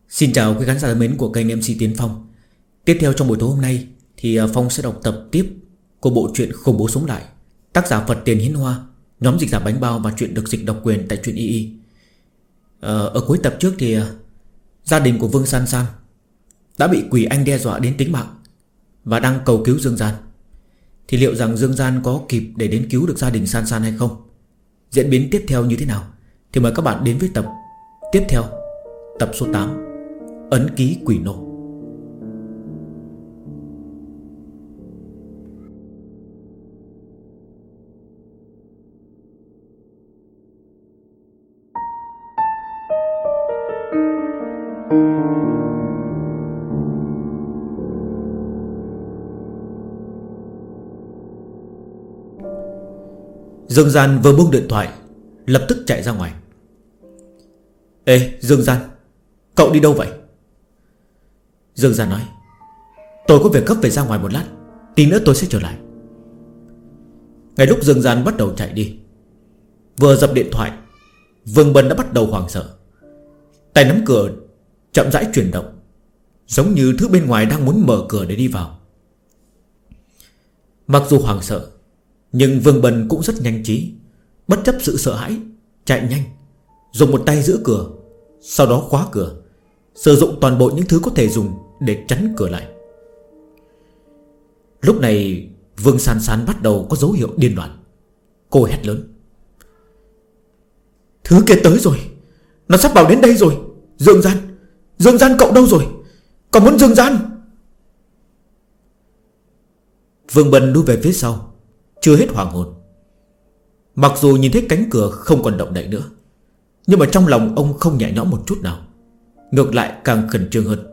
Xin chào quý khán giả thân mến của kênh MC Tiến Phong. Tiếp theo trong buổi tối hôm nay thì Phong sẽ đọc tập tiếp của bộ truyện Khủng Bố Sống Lại, tác giả Phật Tiền Hiến Hoa, nhóm dịch giả Bánh Bao và truyện được dịch độc quyền tại truyện YY. Ở cuối tập trước thì gia đình của Vương San San đã bị quỷ anh đe dọa đến tính mạng và đang cầu cứu Dương Gian. Thì liệu rằng Dương Gian có kịp để đến cứu được gia đình San San hay không? Diễn biến tiếp theo như thế nào? Thì mời các bạn đến với tập tiếp theo, tập số 8, Ấn ký quỷ nô. Dương Gian vừa buông điện thoại, lập tức chạy ra ngoài. Ê Dương Gian, cậu đi đâu vậy? Dương Gian nói, tôi có việc gấp phải ra ngoài một lát, tí nữa tôi sẽ trở lại. Ngay lúc Dương Gian bắt đầu chạy đi, vừa dập điện thoại, Vương Bân đã bắt đầu hoảng sợ. Tay nắm cửa chậm rãi chuyển động, giống như thứ bên ngoài đang muốn mở cửa để đi vào. Mặc dù hoảng sợ, nhưng Vương Bân cũng rất nhanh trí. Bất chấp sự sợ hãi, chạy nhanh, dùng một tay giữ cửa, sau đó khóa cửa, sử dụng toàn bộ những thứ có thể dùng để chắn cửa lại. Lúc này Vương San San bắt đầu có dấu hiệu điên loạn. Cô hét lớn, thứ kia tới rồi, nó sắp vào đến đây rồi. Dương Gian, Dương Gian cậu đâu rồi? Còn muốn Dương Gian? Vương Bân lui về phía sau, chưa hết hoàng hồn. Mặc dù nhìn thấy cánh cửa không còn động đậy nữa, nhưng mà trong lòng ông không nhẹ nhõm một chút nào, ngược lại càng khẩn trương hơn.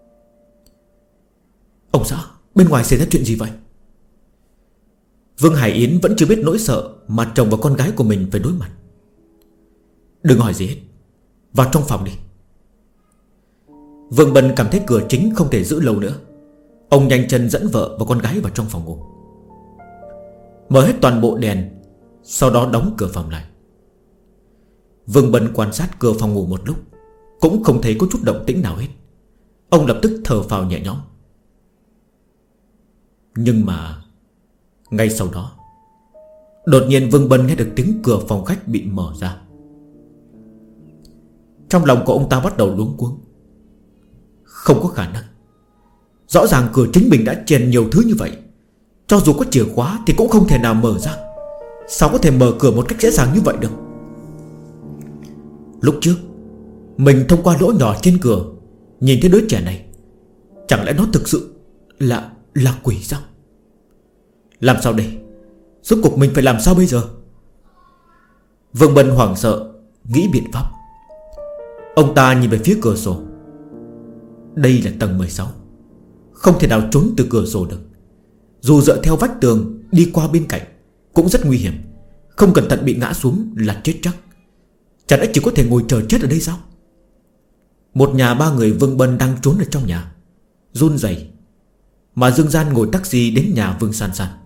Ông xã, bên ngoài xảy ra chuyện gì vậy? Vương Hải Yến vẫn chưa biết nỗi sợ mà chồng và con gái của mình phải đối mặt. Đừng hỏi gì hết, vào trong phòng đi. Vương Bân cảm thấy cửa chính không thể giữ lâu nữa. Ông nhanh chân dẫn vợ và con gái vào trong phòng ngủ, mở hết toàn bộ đèn, sau đó đóng cửa phòng lại. Vương Bân quan sát cửa phòng ngủ một lúc, cũng không thấy có chút động tĩnh nào hết. Ông lập tức thở phào nhẹ nhõm. Nhưng mà ngay sau đó, đột nhiên Vương Bân nghe được tiếng cửa phòng khách bị mở ra. Trong lòng của ông ta bắt đầu luống cuống. Không có khả năng, rõ ràng cửa chính mình đã chèn nhiều thứ như vậy, cho dù có chìa khóa thì cũng không thể nào mở ra. Sao có thể mở cửa một cách dễ dàng như vậy được? Lúc trước mình thông qua lỗ nhỏ trên cửa nhìn thấy đứa trẻ này, chẳng lẽ nó thực sự là quỷ sao? Làm sao đây? Rốt cuộc mình phải làm sao bây giờ? Vương Bân hoảng sợ, nghĩ biện pháp. Ông ta nhìn về phía cửa sổ. Đây là tầng 16, không thể nào trốn từ cửa sổ được. Dù dựa theo vách tường đi qua bên cạnh cũng rất nguy hiểm, không cẩn thận bị ngã xuống là chết chắc. Chẳng lẽ chỉ có thể ngồi chờ chết ở đây sao? Một nhà ba người Vương Bân đang trốn ở trong nhà, run rẩy, mà Dương Gian ngồi taxi đến nhà Vương San San.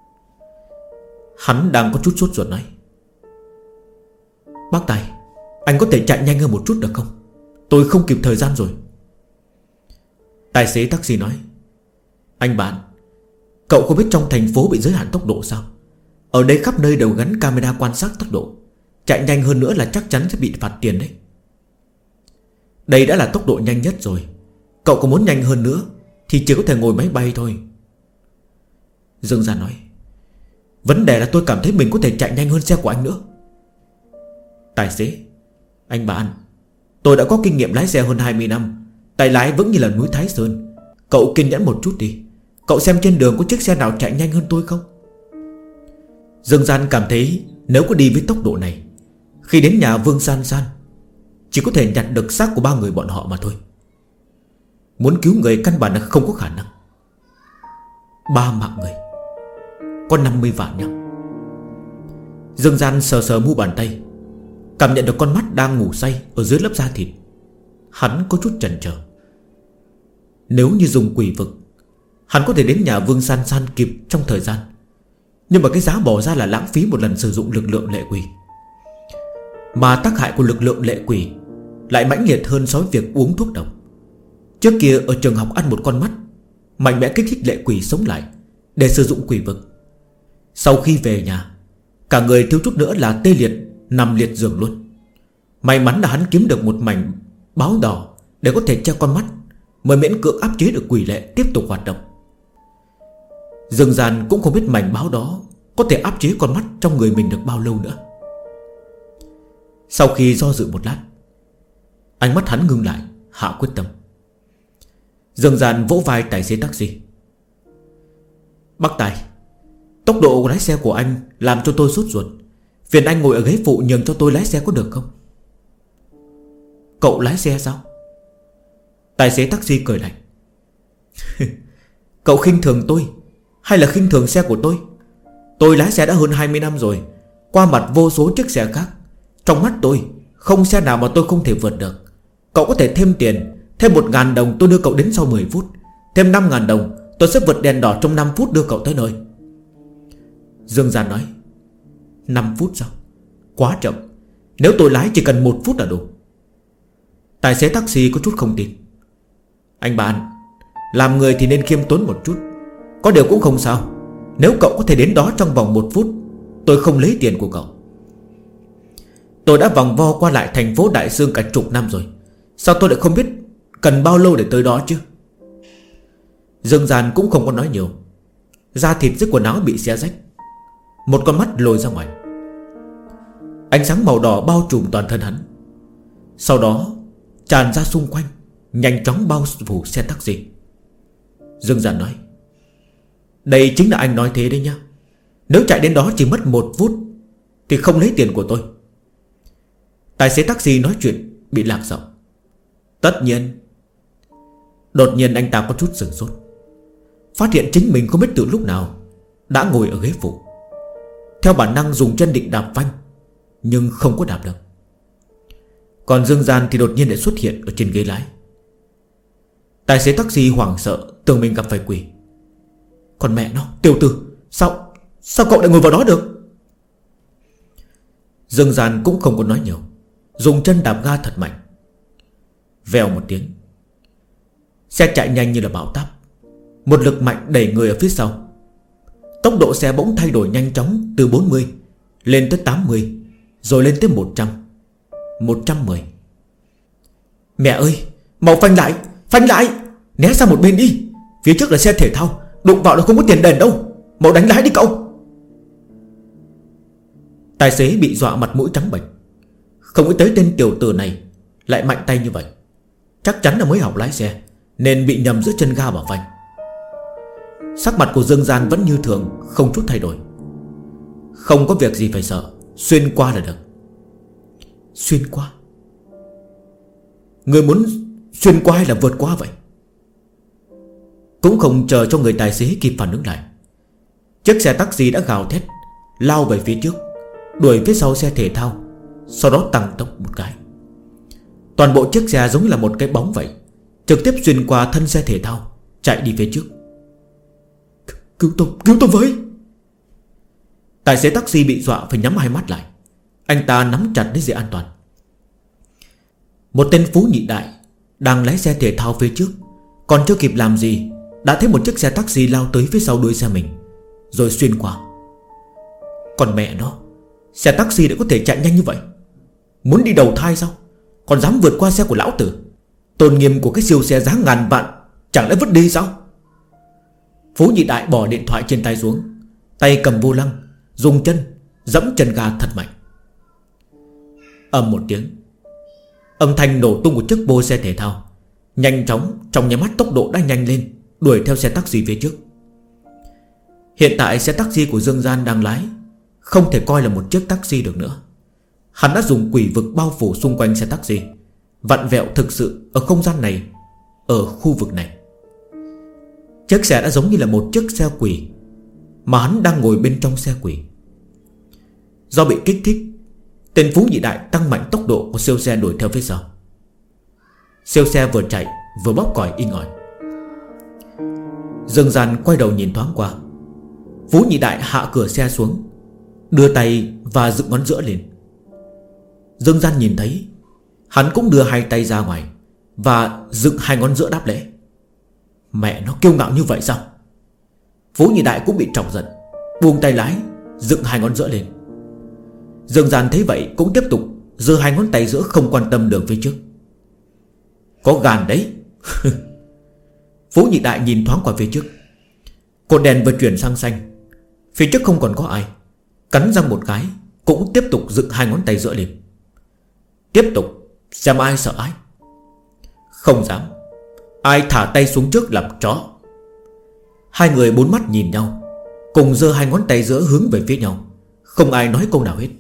Hắn đang có chút sốt ruột nói, bác Tài, anh có thể chạy nhanh hơn một chút được không? Tôi không kịp thời gian rồi. Tài xế taxi nói, anh bạn, cậu không biết trong thành phố bị giới hạn tốc độ sao? Ở đây khắp nơi đều gắn camera quan sát tốc độ, chạy nhanh hơn nữa là chắc chắn sẽ bị phạt tiền đấy. Đây đã là tốc độ nhanh nhất rồi, cậu có muốn nhanh hơn nữa thì chỉ có thể ngồi máy bay thôi. Dương Gian nói, vấn đề là tôi cảm thấy mình có thể chạy nhanh hơn xe của anh nữa. Tài xế, anh bạn, tôi đã có kinh nghiệm lái xe hơn 20 năm, tay lái vững như là núi Thái Sơn. Cậu kiên nhẫn một chút đi, cậu xem trên đường có chiếc xe nào chạy nhanh hơn tôi không? Dương Gian cảm thấy nếu có đi với tốc độ này, khi đến nhà Vương San San chỉ có thể nhặt được xác của ba người bọn họ mà thôi. Muốn cứu người căn bản là không có khả năng. 3 mạng người, có 50 vạn nhau. Dương Gian sờ sờ mu bàn tay, cảm nhận được con mắt đang ngủ say ở dưới lớp da thịt. Hắn có chút chần chờ. Nếu như dùng quỷ vực, hắn có thể đến nhà Vương San San kịp trong thời gian, nhưng mà cái giá bỏ ra là lãng phí một lần sử dụng lực lượng lệ quỷ. Mà tác hại của lực lượng lệ quỷ lại mãnh liệt hơn so với việc uống thuốc độc. Trước kia ở trường học ăn một con mắt, mạnh mẽ kích thích lệ quỷ sống lại để sử dụng quỷ vực. Sau khi về nhà, cả người thiếu chút nữa là tê liệt, nằm liệt giường luôn. May mắn là hắn kiếm được một mảnh báo đỏ để có thể che con mắt, mới miễn cưỡng áp chế được quỷ lệ tiếp tục hoạt động. Dương Gian cũng không biết mảnh báo đó có thể áp chế con mắt trong người mình được bao lâu nữa. Sau khi do dự một lát, ánh mắt hắn ngưng lại, hạ quyết tâm. Dương Gian vỗ vai tài xế taxi. Bác Tài, tốc độ lái xe của anh làm cho tôi sốt ruột. Phiền anh ngồi ở ghế phụ nhường cho tôi lái xe có được không? Cậu lái xe sao? Tài xế taxi cười lạnh. Cậu khinh thường tôi hay là khinh thường xe của tôi? Tôi lái xe đã hơn 20 năm rồi, qua mặt vô số chiếc xe khác. Trong mắt tôi không xe nào mà tôi không thể vượt được. Cậu có thể thêm tiền, thêm 1.000 đồng tôi đưa cậu đến sau 10 phút, thêm 5.000 đồng tôi sẽ vượt đèn đỏ trong 5 phút đưa cậu tới nơi. Dương Gian nói. 5 phút sao? Quá chậm. Nếu tôi lái chỉ cần 1 phút là đủ. Tài xế taxi có chút không tin. Anh bạn, làm người thì nên khiêm tốn một chút. Có điều cũng không sao. Nếu cậu có thể đến đó trong vòng 1 phút, tôi không lấy tiền của cậu. Tôi đã vòng vo qua lại thành phố Đại Dương cả chục năm rồi, sao tôi lại không biết cần bao lâu để tới đó chứ? Dương Gian cũng không có nói nhiều. Da thịt dưới quần áo bị xé rách, một con mắt lồi ra ngoài. Ánh sáng màu đỏ bao trùm toàn thân hắn, sau đó tràn ra xung quanh, nhanh chóng bao phủ xe taxi. Dương Gian nói. Đây chính là anh nói thế đấy nhá. Nếu chạy đến đó chỉ mất 1 phút thì không lấy tiền của tôi. Tài xế taxi nói chuyện bị lạc giọng. Tất nhiên. Đột nhiên anh ta có chút sửng sốt, phát hiện chính mình không biết từ lúc nào đã ngồi ở ghế phụ. Theo bản năng dùng chân định đạp phanh, nhưng không có đạp được. Còn Dương Gian thì đột nhiên lại xuất hiện ở trên ghế lái. Tài xế taxi hoảng sợ, tưởng mình gặp phải quỷ. Còn mẹ nó, tiểu tử, Sao cậu lại ngồi vào đó được? Dương Gian cũng không có nói nhiều, dùng chân đạp ga thật mạnh. Vèo một tiếng, xe chạy nhanh như là bão táp, một lực mạnh đẩy người ở phía sau. Tốc độ xe bỗng thay đổi nhanh chóng, từ 40 lên tới 80, rồi lên tới 100, 110. Mẹ ơi, mau phanh lại, phanh lại, né sang một bên đi. Phía trước là xe thể thao, đụng vào là không có tiền đền đâu. Mau đánh lái đi cậu. Tài xế bị dọa mặt mũi trắng bệch, không nghĩ tới tên tiểu tử này lại mạnh tay như vậy. Chắc chắn là mới học lái xe nên bị nhầm giữa chân ga và phanh. Sắc mặt của Dương Gian vẫn như thường, không chút thay đổi. Không có việc gì phải sợ, xuyên qua là được. Xuyên qua? Người muốn xuyên qua hay là vượt qua vậy? Cũng không chờ cho người tài xế kịp phản ứng lại, chiếc xe taxi đã gào thét lao về phía trước, đuổi phía sau xe thể thao, sau đó tăng tốc một cái. Toàn bộ chiếc xe giống như là một cái bóng vậy, trực tiếp xuyên qua thân xe thể thao, chạy đi phía trước. Cứu tôi với! Tài xế taxi bị dọa phải nhắm hai mắt lại. Anh ta nắm chặt lấy dây an toàn. Một tên phú nhị đại đang lái xe thể thao phía trước, còn chưa kịp làm gì đã thấy một chiếc xe taxi lao tới phía sau đuôi xe mình, rồi xuyên qua. Còn mẹ nó, xe taxi đã có thể chạy nhanh như vậy, muốn đi đầu thai sao? Còn dám vượt qua xe của lão tử. Tôn nghiêm của cái siêu xe giá ngàn vạn chẳng lẽ vứt đi sao? Phú nhị đại bỏ điện thoại trên tay xuống, tay cầm vô lăng, dùng chân dẫm chân ga thật mạnh. Ầm một tiếng, âm thanh nổ tung của chiếc bô xe thể thao nhanh chóng, trong nháy mắt tốc độ đã nhanh lên, đuổi theo xe taxi phía trước. Hiện tại xe taxi của Dương Gian đang lái không thể coi là một chiếc taxi được nữa. Hắn đã dùng quỷ vực bao phủ xung quanh xe taxi, vặn vẹo thực sự ở không gian này, ở khu vực này. Chiếc xe đã giống như là một chiếc xe quỷ, mà hắn đang ngồi bên trong xe quỷ. Do bị kích thích, tên phú nhị đại tăng mạnh tốc độ của siêu xe đuổi theo phía sau. Siêu xe vừa chạy vừa bóp còi inh ỏi. Dương Gian quay đầu nhìn thoáng qua. Phú nhị đại hạ cửa xe xuống, đưa tay và dựng ngón giữa lên. Dương Gian nhìn thấy, hắn cũng đưa hai tay ra ngoài, và dựng hai ngón giữa đáp lễ. Mẹ nó kiêu ngạo như vậy sao? Phú Nhị Đại cũng bị chọc giận, buông tay lái, dựng hai ngón giữa lên. Dương Gian thấy vậy cũng tiếp tục giơ hai ngón tay giữa, không quan tâm đường phía trước. Có gan đấy. Phú Nhị Đại nhìn thoáng qua phía trước. Cột đèn vừa chuyển sang xanh. Phía trước không còn có ai. Cắn răng một cái, cũng tiếp tục dựng hai ngón tay giữa lên. Tiếp tục xem ai sợ ai. Không dám. Ai thả tay xuống trước làm chó. Hai người bốn mắt nhìn nhau, cùng giơ hai ngón tay giữa hướng về phía nhau. Không ai nói câu nào hết.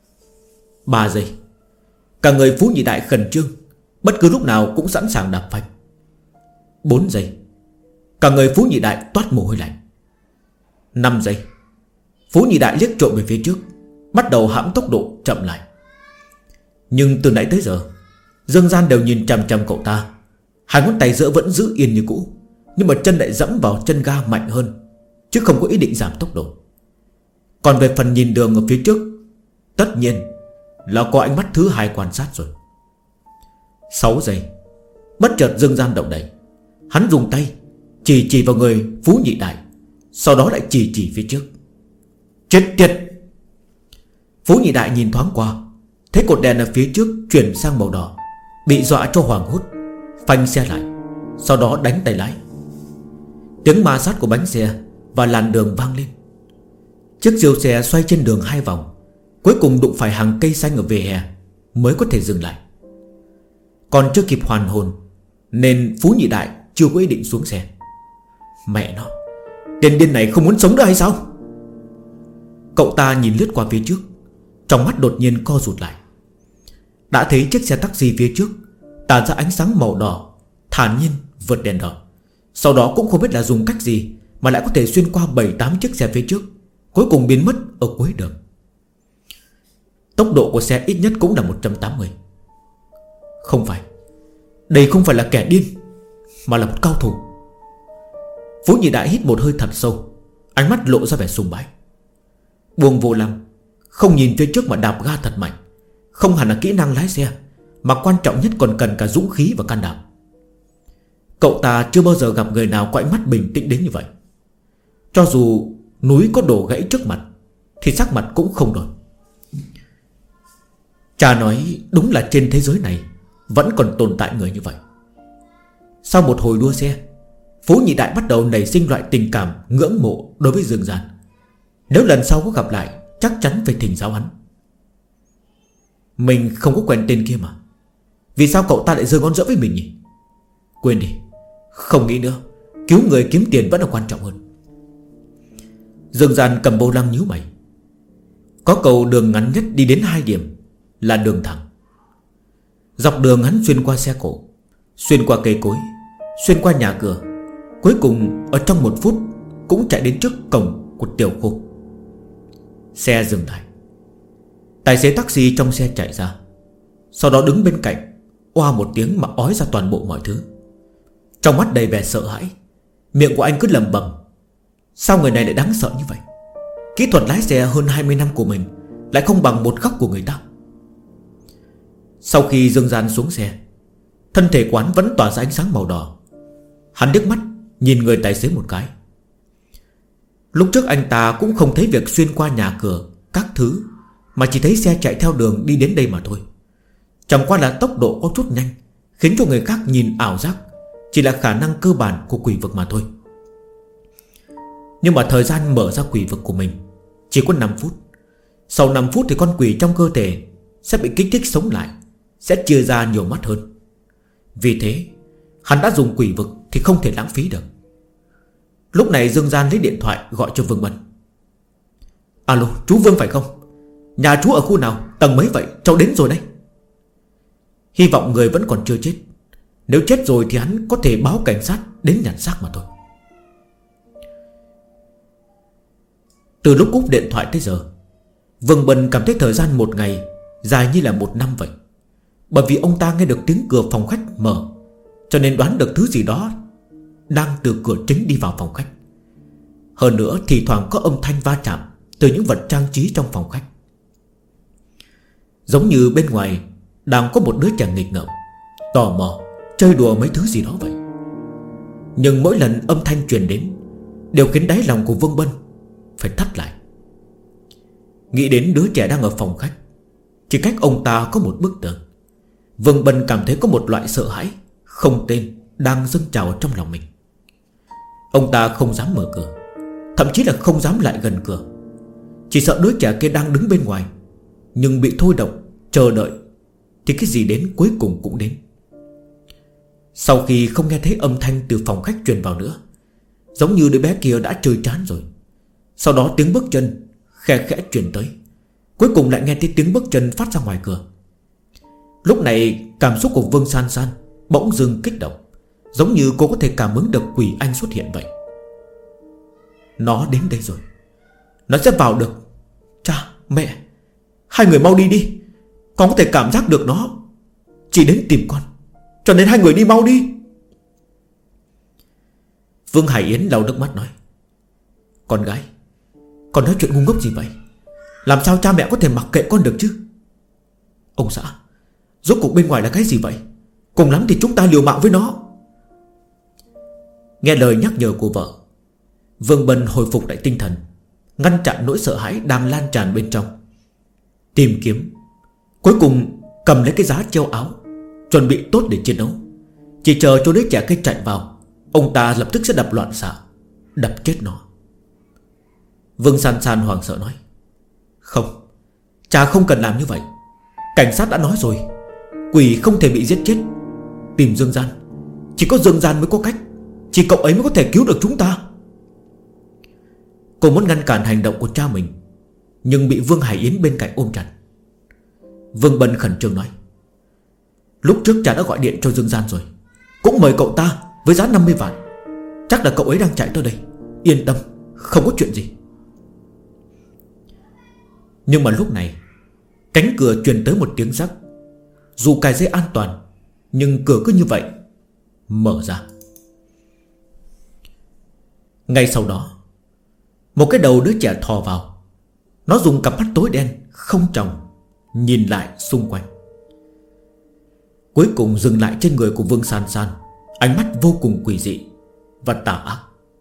3 giây. Cả người Phú Nhị Đại khẩn trương, bất cứ lúc nào cũng sẵn sàng đạp phanh. 4 giây. Cả người Phú Nhị Đại toát mồ hôi lạnh. 5 giây. Phú Nhị Đại liếc trộm về phía trước, bắt đầu hãm tốc độ chậm lại. Nhưng từ nãy tới giờ Dương Gian đều nhìn chằm chằm cậu ta. Hai ngón tay giữa vẫn giữ yên như cũ, nhưng mà chân lại dẫm vào chân ga mạnh hơn, chứ không có ý định giảm tốc độ. Còn về phần nhìn đường ở phía trước, tất nhiên là có ánh mắt thứ hai quan sát rồi. 6 giây. Bất chợt Dương Gian động đậy. Hắn dùng tay chỉ vào người Phú Nhị Đại, sau đó lại chỉ phía trước. Chết tiệt. Phú Nhị Đại nhìn thoáng qua, thấy cột đèn ở phía trước chuyển sang màu đỏ, bị dọa cho hoảng hốt, phanh xe lại, sau đó đánh tay lái. Tiếng ma sát của bánh xe và làn đường vang lên. Chiếc siêu xe xoay trên đường 2 vòng, cuối cùng đụng phải hàng cây xanh ở vỉa hè mới có thể dừng lại. Còn chưa kịp hoàn hồn nên Phú Nhị Đại chưa có ý định xuống xe. Mẹ nó, tên điên này không muốn sống nữa hay sao? Cậu ta nhìn lướt qua phía trước, trong mắt đột nhiên co rụt lại. Đã thấy chiếc xe taxi phía trước tản ra ánh sáng màu đỏ, thản nhiên vượt đèn đỏ. Sau đó cũng không biết là dùng cách gì mà lại có thể xuyên qua 7-8 chiếc xe phía trước, cuối cùng biến mất ở cuối đường. Tốc độ của xe ít nhất cũng là 180. Không phải, đây không phải là kẻ điên, mà là một cao thủ. Phú Nhị Đại hít một hơi thật sâu, ánh mắt lộ ra vẻ sùng bái. Buông vô lăng, không nhìn phía trước mà đạp ga thật mạnh, không hẳn là kỹ năng lái xe, mà quan trọng nhất còn cần cả dũng khí và can đảm. Cậu ta chưa bao giờ gặp người nào có ánh mắt bình tĩnh đến như vậy. Cho dù núi có đổ gãy trước mặt thì sắc mặt cũng không đổi. Cha nói đúng là trên thế giới này vẫn còn tồn tại người như vậy. Sau một hồi đua xe, Phú Nhị Đại bắt đầu nảy sinh loại tình cảm ngưỡng mộ đối với Dương Gian. Nếu lần sau có gặp lại, chắc chắn phải thỉnh giáo hắn. Mình không có quen tên kia mà, vì sao cậu ta lại giơ ngón giữa với mình nhỉ? Quên đi, không nghĩ nữa. Cứu người kiếm tiền vẫn là quan trọng hơn. Dương Gian cầm vô lăng nhíu mày. Có cầu đường ngắn nhất đi đến 2 điểm là đường thẳng. Dọc đường hắn xuyên qua xe cổ, xuyên qua cây cối, xuyên qua nhà cửa, cuối cùng ở trong 1 phút cũng chạy đến trước cổng của Tiểu Khô. Xe dừng lại. Tài xế taxi trong xe chạy ra, sau đó đứng bên cạnh, oa một tiếng mà ói ra toàn bộ mọi thứ. Trong mắt đầy vẻ sợ hãi, miệng của anh cứ lẩm bẩm: sao người này lại đáng sợ như vậy? Kỹ thuật lái xe hơn 20 năm của mình lại không bằng một góc của người ta. Sau khi Dương Gian xuống xe, thân thể quán vẫn tỏa ra ánh sáng màu đỏ. Hắn liếc mắt nhìn người tài xế một cái. Lúc trước anh ta cũng không thấy việc xuyên qua nhà cửa các thứ, mà chỉ thấy xe chạy theo đường đi đến đây mà thôi. Chẳng qua là tốc độ có chút nhanh, khiến cho người khác nhìn ảo giác chỉ là khả năng cơ bản của quỷ vực mà thôi. Nhưng mà thời gian mở ra quỷ vực của mình chỉ có 5 phút. Sau 5 phút thì con quỷ trong cơ thể sẽ bị kích thích sống lại, sẽ chia ra nhiều mắt hơn. Vì thế hắn đã dùng quỷ vực thì không thể lãng phí được. Lúc này Dương Gian lấy điện thoại gọi cho Vương Bân. Alo, chú Vương phải không? Nhà chú ở khu nào, tầng mấy vậy? Cháu đến rồi đấy. Hy vọng người vẫn còn chưa chết. Nếu chết rồi thì hắn có thể báo cảnh sát đến nhặt xác mà thôi. Từ lúc cúp điện thoại tới giờ, Vương Bân cảm thấy thời gian một ngày dài như là 1 năm vậy. Bởi vì ông ta nghe được tiếng cửa phòng khách mở, cho nên đoán được thứ gì đó đang từ cửa chính đi vào phòng khách. Hơn nữa thì thoảng có âm thanh va chạm từ những vật trang trí trong phòng khách. Giống như bên ngoài đang có một đứa trẻ nghịch ngợm, tò mò, chơi đùa mấy thứ gì đó vậy. Nhưng mỗi lần âm thanh truyền đến đều khiến đáy lòng của Vương Bân phải thắt lại. Nghĩ đến đứa trẻ đang ở phòng khách, chỉ cách ông ta có một bức tường, Vương Bân cảm thấy có một loại sợ hãi không tên đang dâng trào trong lòng mình. Ông ta không dám mở cửa, thậm chí là không dám lại gần cửa. Chỉ sợ đứa trẻ kia đang đứng bên ngoài, nhưng bị thôi động chờ đợi thì cái gì đến cuối cùng cũng đến. Sau khi không nghe thấy âm thanh từ phòng khách truyền vào nữa, giống như đứa bé kia đã chơi chán rồi. Sau đó tiếng bước chân khe khẽ truyền tới, cuối cùng lại nghe thấy tiếng bước chân phát ra ngoài cửa. Lúc này cảm xúc của Vương San San bỗng dưng kích động, giống như cô có thể cảm ứng được quỷ anh xuất hiện vậy. Nó đến đây rồi, nó sẽ vào được. Cha, mẹ, hai người mau đi đi. Con có thể cảm giác được nó chỉ đến tìm con, cho nên hai người đi mau đi. Vương Hải Yến lau nước mắt nói: Con gái, con nói chuyện ngu ngốc gì vậy? Làm sao cha mẹ có thể mặc kệ con được chứ? Ông xã, rốt cuộc bên ngoài là cái gì vậy? Cùng lắm thì chúng ta liều mạng với nó. Nghe lời nhắc nhở của vợ, Vương Bân hồi phục lại tinh thần, ngăn chặn nỗi sợ hãi đang lan tràn bên trong. Tìm kiếm, cuối cùng cầm lấy cái giá treo áo, chuẩn bị tốt để chiến đấu. Chỉ chờ cho đứa trẻ kia chạy vào, ông ta lập tức sẽ đập loạn xạ, đập chết nó. Vương San San hoảng sợ nói: Không, cha không cần làm như vậy. Cảnh sát đã nói rồi, quỷ không thể bị giết chết. Tìm Dương Gian, chỉ có Dương Gian mới có cách. Chỉ cậu ấy mới có thể cứu được chúng ta. Cô muốn ngăn cản hành động của cha mình, nhưng bị Vương Hải Yến bên cạnh ôm chặt. Vương Bân khẩn trương nói: Lúc trước cha đã gọi điện cho Dương Gian rồi, cũng mời cậu ta với giá 50 vạn. Chắc là cậu ấy đang chạy tới đây. Yên tâm, không có chuyện gì. Nhưng mà lúc này cánh cửa truyền tới một tiếng rắc. Dù cài dây an toàn, nhưng cửa cứ như vậy mở ra. Ngay sau đó, một cái đầu đứa trẻ thò vào. Nó dùng cặp mắt tối đen không tròng nhìn lại xung quanh, cuối cùng dừng lại trên người của Vương San San. Ánh mắt vô cùng quỷ dị và tà ác.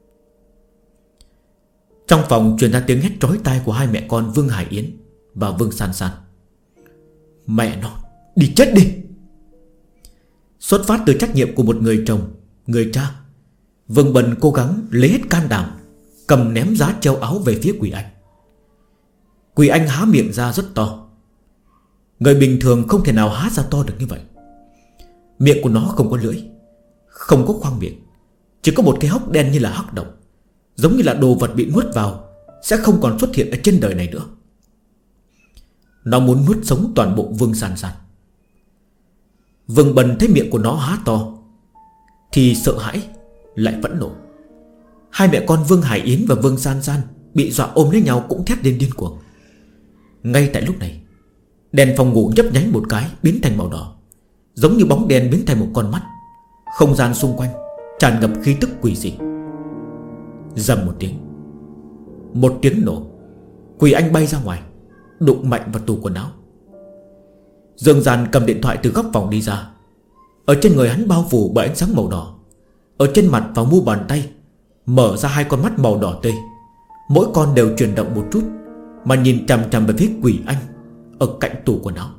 Trong phòng truyền ra tiếng hét chói tai của hai mẹ con Vương Hải Yến và Vương San San: Mẹ nó, đi chết đi! Xuất phát từ trách nhiệm của một người chồng, người cha, Vương Bân cố gắng lấy hết can đảm, cầm ném giá treo áo về phía quỷ anh. Quỷ anh há miệng ra rất to. Người bình thường không thể nào há ra to được như vậy. Miệng của nó không có lưỡi, không có khoang miệng, chỉ có một cái hốc đen như là hắc động, giống như là đồ vật bị nuốt vào sẽ không còn xuất hiện ở trên đời này nữa. Nó muốn nuốt sống toàn bộ Vương San San. Vương Bân thấy miệng của nó há to thì sợ hãi lại phẫn nộ. Hai mẹ con Vương Hải Yến và Vương San San bị dọa ôm lấy nhau cũng thét lên điên cuồng. Ngay tại lúc này, đèn phòng ngủ nhấp nháy một cái biến thành màu đỏ, giống như bóng đèn biến thành một con mắt. Không gian xung quanh tràn ngập khí tức quỷ dị. Rầm một tiếng nổ, quỷ anh bay ra ngoài, đụng mạnh vào tủ quần áo. Dương Gian cầm điện thoại từ góc phòng đi ra. Ở trên người hắn bao phủ bởi ánh sáng màu đỏ. Ở trên mặt và mu bàn tay mở ra hai con mắt màu đỏ tươi, mỗi con đều chuyển động một chút, mà nhìn chằm chằm về phía quỷ anh ở cạnh tủ quần áo.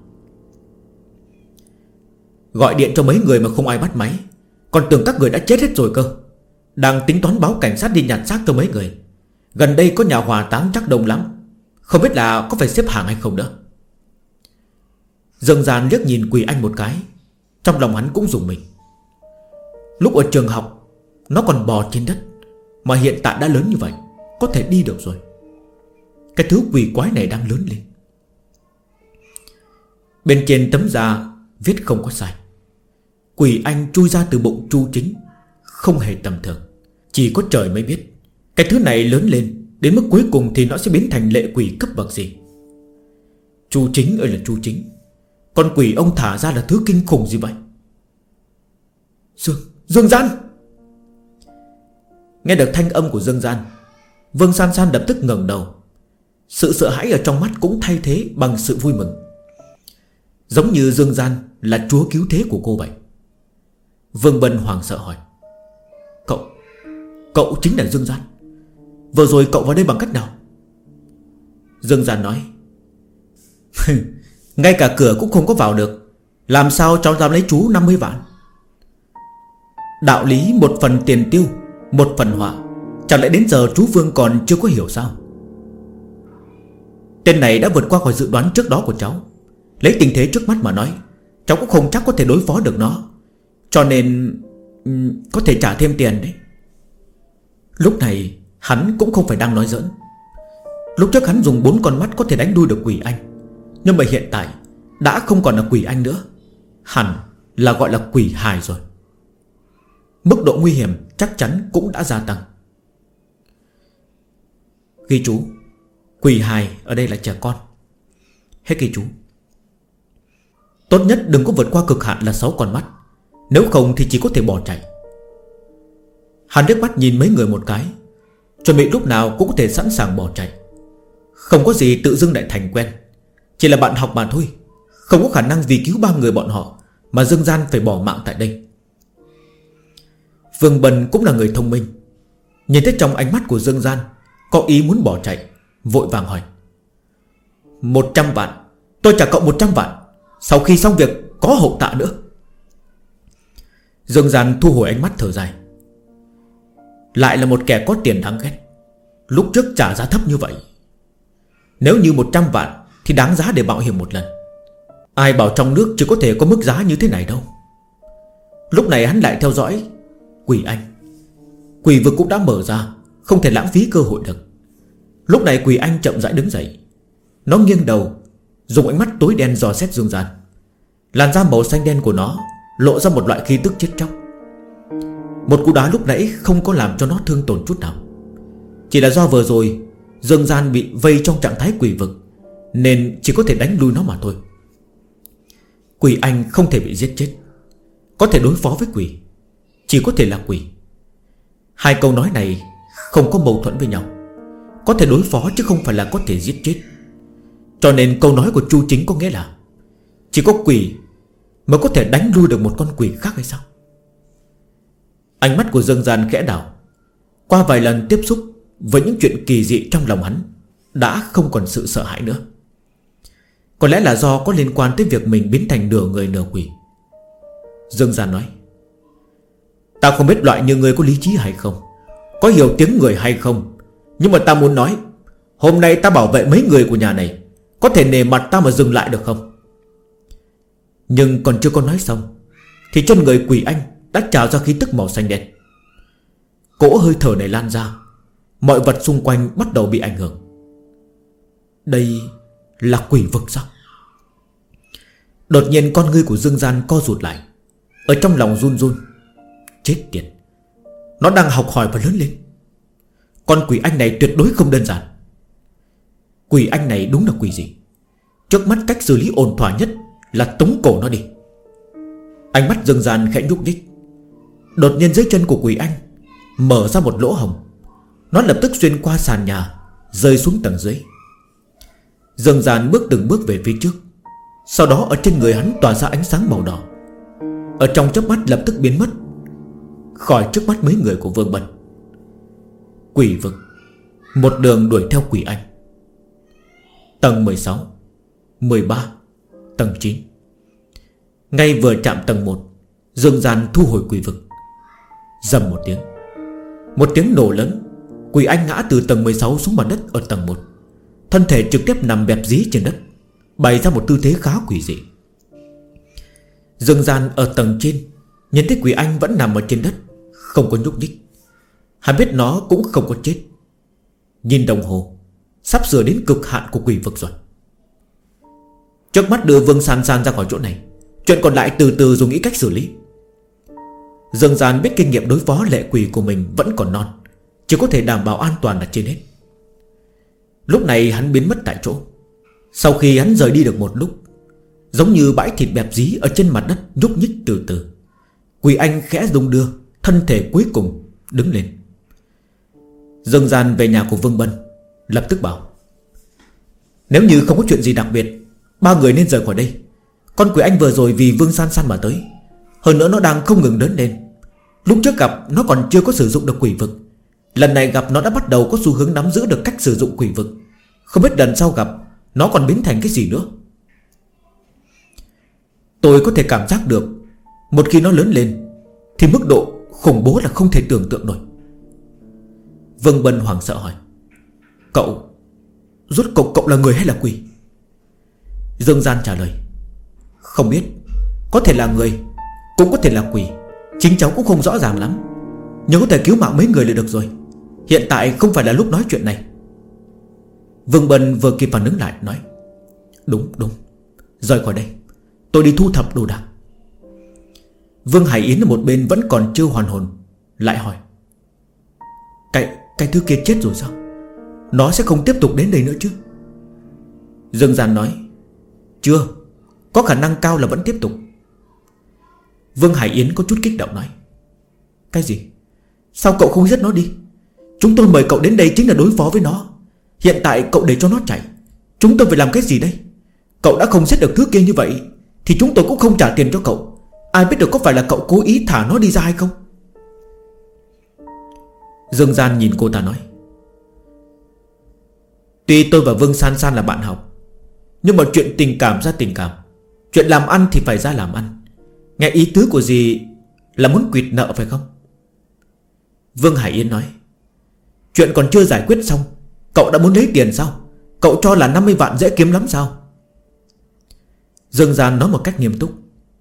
Gọi điện cho mấy người mà không ai bắt máy, còn tưởng các người đã chết hết rồi cơ. Đang tính toán báo cảnh sát đi nhặt xác cho mấy người. Gần đây có nhà hỏa táng chắc đông lắm, không biết là có phải xếp hàng hay không nữa. Dương Gian liếc nhìn quỷ anh một cái, trong lòng hắn cũng rùng mình. Lúc ở trường học nó còn bò trên đất, mà hiện tại đã lớn như vậy, có thể đi được rồi. Cái thứ quỷ quái này đang lớn lên. Bên trên tấm da viết không có sai: quỷ anh chui ra từ bụng Chu Chính, không hề tầm thường. Chỉ có trời mới biết cái thứ này lớn lên đến mức cuối cùng thì nó sẽ biến thành lệ quỷ cấp bậc gì. Chu Chính ơi là Chu Chính, con quỷ ông thả ra là thứ kinh khủng gì vậy? Dương Gian! Nghe được thanh âm của Dương Gian, Vương San San lập tức ngẩng đầu. Sự sợ hãi ở trong mắt cũng thay thế bằng sự vui mừng, giống như Dương Gian là chúa cứu thế của cô vậy. Vương Bân hoảng sợ hỏi: Cậu chính là Dương Gian. Vừa rồi cậu vào đây bằng cách nào? Dương Gian nói: ngay cả cửa cũng không có vào được, làm sao cháu dám lấy chú 50 vạn? Đạo lý một phần tiền tiêu, một phần họa, chẳng lẽ đến giờ chú Vương còn chưa có hiểu sao? Tên này đã vượt qua khỏi dự đoán trước đó của cháu. Lấy tình thế trước mắt mà nói, cháu cũng không chắc có thể đối phó được nó, cho nên có thể trả thêm tiền đấy. Lúc này hắn cũng không phải đang nói giỡn. Lúc trước hắn dùng 4 con mắt có thể đánh đuôi được Quỷ Anh, nhưng mà hiện tại đã không còn là Quỷ Anh nữa, hẳn là gọi là Quỷ Hài rồi. Mức độ nguy hiểm chắc chắn cũng đã gia tăng. Ghi chú: Quỷ Hài ở đây là trẻ con. Hết ghi chú. Tốt nhất đừng có vượt qua cực hạn là 6 con mắt, nếu không thì chỉ có thể bỏ chạy. Hắn liếc mắt nhìn mấy người một cái, chuẩn bị lúc nào cũng có thể sẵn sàng bỏ chạy. Không có gì tự dưng lại thành quen, chỉ là bạn học mà thôi. Không có khả năng vì cứu 3 người bọn họ mà Dương Gian phải bỏ mạng tại đây. Vương Bân cũng là người thông minh, nhìn thấy trong ánh mắt của Dương Gian có ý muốn bỏ chạy, vội vàng hỏi: 100 vạn, tôi trả cậu 100 vạn. Sau khi xong việc có hậu tạ nữa. Dương Gian thu hồi ánh mắt thở dài: lại là một kẻ có tiền đáng ghét. Lúc trước trả giá thấp như vậy, nếu như 100 vạn thì đáng giá để mạo hiểm một lần. Ai bảo trong nước chưa có thể có mức giá như thế này đâu. Lúc này hắn lại theo dõi Quỷ Anh. Quỷ vực cũng đã mở ra, không thể lãng phí cơ hội được. Lúc này Quỷ Anh chậm rãi đứng dậy. Nó nghiêng đầu, dùng ánh mắt tối đen dò xét Dương Gian. Làn da màu xanh đen của nó lộ ra một loại khí tức chết chóc. Một cú đá lúc nãy không có làm cho nó thương tổn chút nào, chỉ là do vừa rồi Dương Gian bị vây trong trạng thái quỷ vực, nên chỉ có thể đánh lui nó mà thôi. Quỷ Anh không thể bị giết chết, có thể đối phó với quỷ, chỉ có thể là quỷ. Hai câu nói này không có mâu thuẫn với nhau. Có thể đối phó chứ không phải là có thể giết chết. Cho nên câu nói của Chu Chính có nghĩa là chỉ có quỷ mới có thể đánh lui được một con quỷ khác hay sao? Ánh mắt của Dương Gian khẽ đảo. Qua vài lần tiếp xúc với những chuyện kỳ dị trong lòng hắn, đã không còn sự sợ hãi nữa. Có lẽ là do có liên quan tới việc mình biến thành nửa người nửa quỷ. Dương Gian nói: ta không biết loại như người có lý trí hay không, có hiểu tiếng người hay không, nhưng mà ta muốn nói, hôm nay ta bảo vệ mấy người của nhà này, có thể nể mặt ta mà dừng lại được không? Nhưng còn chưa có nói xong thì trên người Quỷ Anh đã trào ra khí tức màu xanh đen. Cỗ hơi thở này lan ra, mọi vật xung quanh bắt đầu bị ảnh hưởng. Đây là quỷ vực sao? Đột nhiên con ngươi của Dương Gian co rụt lại, ở trong lòng run run. Chết tiệt, nó đang học hỏi và lớn lên. Con Quỷ Anh này tuyệt đối không đơn giản. Quỷ Anh này đúng là quỷ gì? Trước mắt cách xử lý ổn thỏa nhất là tống cổ nó đi. Ánh mắt Dương Gian khẽ nhúc nhích. Đột nhiên dưới chân của Quỷ Anh mở ra một lỗ hổng. Nó lập tức xuyên qua sàn nhà, rơi xuống tầng dưới. Dương Gian bước từng bước về phía trước. Sau đó ở trên người hắn tỏa ra ánh sáng màu đỏ. Ở trong chớp mắt lập tức biến mất khỏi trước mắt mấy người của Vương Bân. Quỷ vực, một đường đuổi theo Quỷ Anh. Tầng 16, 13, tầng 9. Ngay vừa chạm tầng 1, Dương Gian thu hồi quỷ vực. Rầm một tiếng. Một tiếng nổ lớn. Quỷ Anh ngã từ tầng 16 xuống mặt đất ở tầng 1. Thân thể trực tiếp nằm bẹp dí trên đất, bày ra một tư thế khá quỷ dị. Dương Gian ở tầng trên nhìn thấy Quỷ Anh vẫn nằm ở trên đất, không có nhúc nhích. Hắn biết nó cũng không có chết. Nhìn đồng hồ, sắp sửa đến cực hạn của quỷ vực rồi. Trước mắt đưa Vương San San ra khỏi chỗ này, chuyện còn lại từ từ dùng nghĩ cách xử lý. Dương Gian biết kinh nghiệm đối phó lệ quỷ của mình vẫn còn non, chỉ có thể đảm bảo an toàn là trên hết. Lúc này hắn biến mất tại chỗ. Sau khi hắn rời đi được một lúc, giống như bãi thịt bẹp dí ở trên mặt đất nhúc nhích từ từ. Quỷ Anh khẽ rung đưa, thân thể cuối cùng đứng lên. Dương Gian về nhà của Vương Bân, lập tức bảo: nếu như không có chuyện gì đặc biệt, ba người nên rời khỏi đây. Con Quỷ Anh vừa rồi vì Vương San San mà tới, Hơn nữa nó đang không ngừng lớn lên. Lúc trước gặp nó còn chưa có sử dụng được quỷ vực. Lần này gặp nó đã bắt đầu có xu hướng nắm giữ được cách sử dụng quỷ vực. Không biết lần sau gặp nó còn biến thành cái gì nữa. Tôi có thể cảm giác được một khi nó lớn lên thì mức độ khủng bố là không thể tưởng tượng nổi. Vương Bân hoảng sợ hỏi: Cậu, rốt cuộc cậu là người hay là quỷ? Dương Gian trả lời: Không biết, có thể là người, cũng có thể là quỷ. Chính cháu cũng không rõ ràng lắm, nhưng có thể cứu mạng mấy người là được rồi. Hiện tại không phải là lúc nói chuyện này. Vương Bân vừa kịp phản ứng lại nói: Đúng, rời khỏi đây, tôi đi thu thập đồ đạc. Vương Hải Yến ở một bên vẫn còn chưa hoàn hồn, lại hỏi: Cái thứ kia chết rồi sao? Nó sẽ không tiếp tục đến đây nữa chứ? Dương Gian nói: Chưa, có khả năng cao là vẫn tiếp tục. Vương Hải Yến có chút kích động nói: Cái gì? Sao cậu không giết nó đi? Chúng tôi mời cậu đến đây chính là đối phó với nó. Hiện tại cậu để cho nó chạy, chúng tôi phải làm cái gì đây? Cậu đã không giết được thứ kia như vậy thì chúng tôi cũng không trả tiền cho cậu. Ai biết được có phải là cậu cố ý thả nó đi ra hay không? Dương Gian nhìn cô ta nói: Tuy tôi và Vương San San là bạn học, nhưng mà chuyện tình cảm ra tình cảm, chuyện làm ăn thì phải ra làm ăn. Nghe ý tứ của dì là muốn quỵt nợ phải không? Vương Hải Yến nói: Chuyện còn chưa giải quyết xong, cậu đã muốn lấy tiền sao? Cậu cho là 50 vạn dễ kiếm lắm sao? Dương Gian nói một cách nghiêm túc: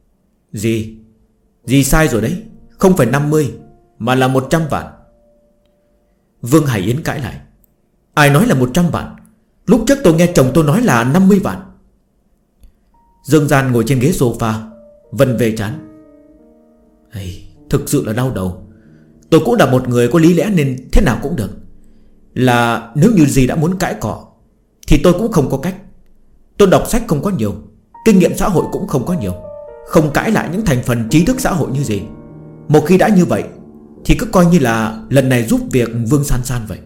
Dì sai rồi đấy, không phải 50 mà là 100 vạn. Vương Hải Yến cãi lại: Ai nói là 100 vạn? Lúc trước tôi nghe chồng tôi nói là 50 vạn. Dương Gian ngồi trên ghế sofa, vân về trán: Thực sự là đau đầu. Tôi cũng là một người có lý lẽ nên thế nào cũng được. Là nếu như dì đã muốn cãi cọ thì tôi cũng không có cách. Tôi đọc sách không có nhiều, kinh nghiệm xã hội cũng không có nhiều, không cãi lại những thành phần trí thức xã hội như dì. Một khi đã như vậy thì cứ coi như là lần này giúp việc Vương San San vậy.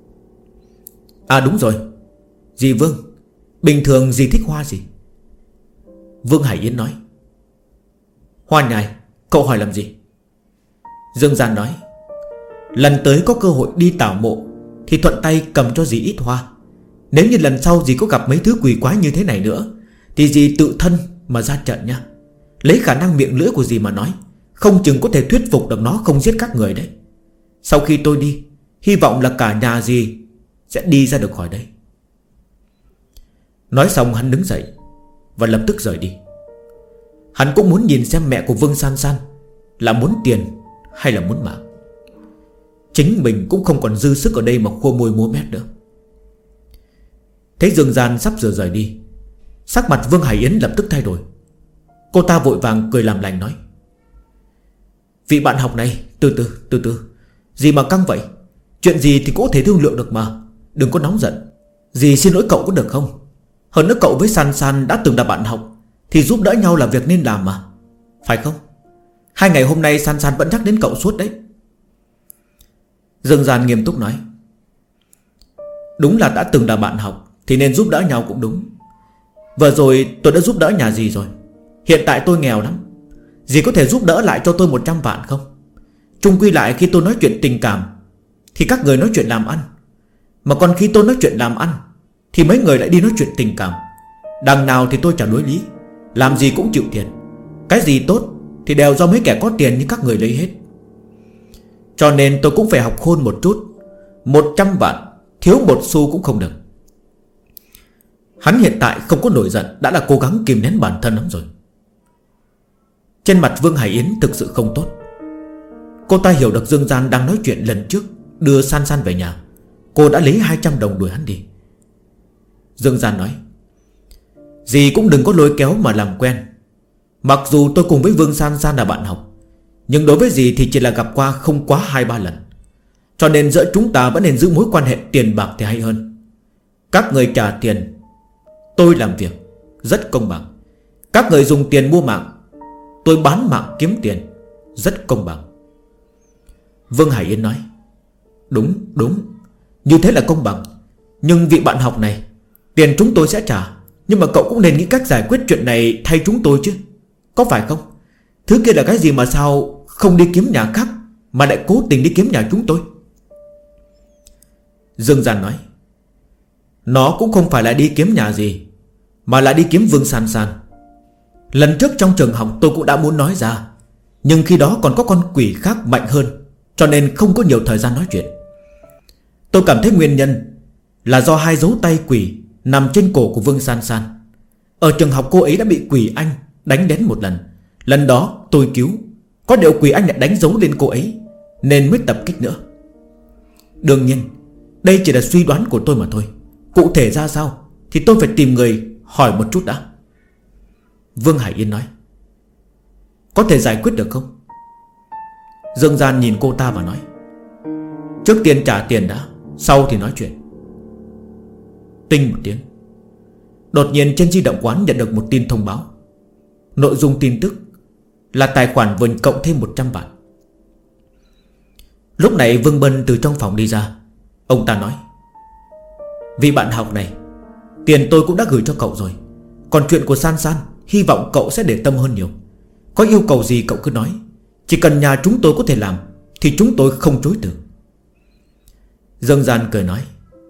À đúng rồi, dì Vương, bình thường dì thích hoa gì? Vương Hải Yến nói: Hoa nhài. Cậu hỏi làm gì? Dương Gian nói: Lần tới có cơ hội đi tảo mộ thì thuận tay cầm cho dì ít hoa. Nếu như lần sau dì có gặp mấy thứ quỷ quái như thế này nữa thì dì tự thân mà ra trận nha. Lấy khả năng miệng lưỡi của dì mà nói, không chừng có thể thuyết phục được nó không giết các người đấy. Sau khi tôi đi, hy vọng là cả nhà dì sẽ đi ra được khỏi đây. Nói xong hắn đứng dậy và lập tức rời đi. Hắn cũng muốn nhìn xem mẹ của Vương San San là muốn tiền hay là muốn mạng. Chính mình cũng không còn dư sức ở đây mà khua môi múa mép nữa. Thấy Dương Gian sắp sửa rời đi, sắc mặt Vương Hải Yến lập tức thay đổi. Cô ta vội vàng cười làm lành nói: Vị bạn học này, từ từ, Dì mà căng vậy, chuyện gì thì cũng có thể thương lượng được mà, đừng có nóng giận. Dì xin lỗi cậu có được không? Hơn nữa cậu với San San đã từng là bạn học thì giúp đỡ nhau là việc nên làm mà, phải không? 2 ngày hôm nay San San vẫn nhắc đến cậu suốt đấy. Dương Gian nghiêm túc nói: Đúng là đã từng là bạn học thì nên giúp đỡ nhau cũng đúng. Vừa rồi tôi đã giúp đỡ nhà dì rồi. Hiện tại tôi nghèo lắm, dì có thể giúp đỡ lại cho tôi 100 vạn không? Chung quy lại khi tôi nói chuyện tình cảm thì các người nói chuyện làm ăn, mà còn khi tôi nói chuyện làm ăn thì mấy người lại đi nói chuyện tình cảm. Đằng nào thì tôi chẳng đối lý, làm gì cũng chịu tiền. Cái gì tốt thì đều do mấy kẻ có tiền như các người lấy hết. Cho nên tôi cũng phải học khôn một chút. 100 vạn thiếu một xu cũng không được. Hắn hiện tại không có nổi giận, đã là cố gắng kìm nén bản thân lắm rồi. Trên mặt Vương Hải Yến thực sự không tốt. Cô ta hiểu được Dương Gian đang nói chuyện lần trước đưa San San về nhà. Cô đã lấy 200 đồng đuổi hắn đi. Dương Gian nói: Dì cũng đừng có lôi kéo mà làm quen. Mặc dù tôi cùng với Vương San San là bạn học, nhưng đối với dì thì chỉ là gặp qua không quá 2-3 lần. Cho nên giữa chúng ta vẫn nên giữ mối quan hệ tiền bạc thì hay hơn. Các người trả tiền, tôi làm việc, rất công bằng. Các người dùng tiền mua mạng, tôi bán mạng kiếm tiền, rất công bằng. Vương Hải Yến nói: Đúng, như thế là công bằng. Nhưng vị bạn học này, tiền chúng tôi sẽ trả, nhưng mà cậu cũng nên nghĩ cách giải quyết chuyện này thay chúng tôi chứ, có phải không? Thứ kia là cái gì mà sao không đi kiếm nhà khác mà lại cố tình đi kiếm nhà chúng tôi? Dương Gian nói: Nó cũng không phải là đi kiếm nhà gì, mà là đi kiếm Vương San San. Lần trước trong trường học tôi cũng đã muốn nói ra, nhưng khi đó còn có con quỷ khác mạnh hơn, cho nên không có nhiều thời gian nói chuyện. Tôi cảm thấy nguyên nhân là do hai dấu tay quỷ nằm trên cổ của Vương San San. Ở trường học cô ấy đã bị quỷ anh đánh đến một lần. Lần đó tôi cứu, có điều quỷ anh lại đánh dấu lên cô ấy, nên mới tập kích nữa. Đương nhiên đây chỉ là suy đoán của tôi mà thôi. Cụ thể ra sao thì tôi phải tìm người hỏi một chút đã. Vương Hải Yên nói: Có thể giải quyết được không? Dương Gian nhìn cô ta và nói: Trước tiên trả tiền đã, sau thì nói chuyện. Tinh một tiếng, đột nhiên trên di động quán nhận được một tin thông báo. Nội dung tin tức là tài khoản vừa cộng thêm 100 vạn. Lúc này Vương Bân từ trong phòng đi ra. Ông ta nói: Vì bạn học này, tiền tôi cũng đã gửi cho cậu rồi. Còn chuyện của San San, hy vọng cậu sẽ để tâm hơn nhiều. Có yêu cầu gì cậu cứ nói, chỉ cần nhà chúng tôi có thể làm thì chúng tôi không chối từ. Dương Gian cười nói: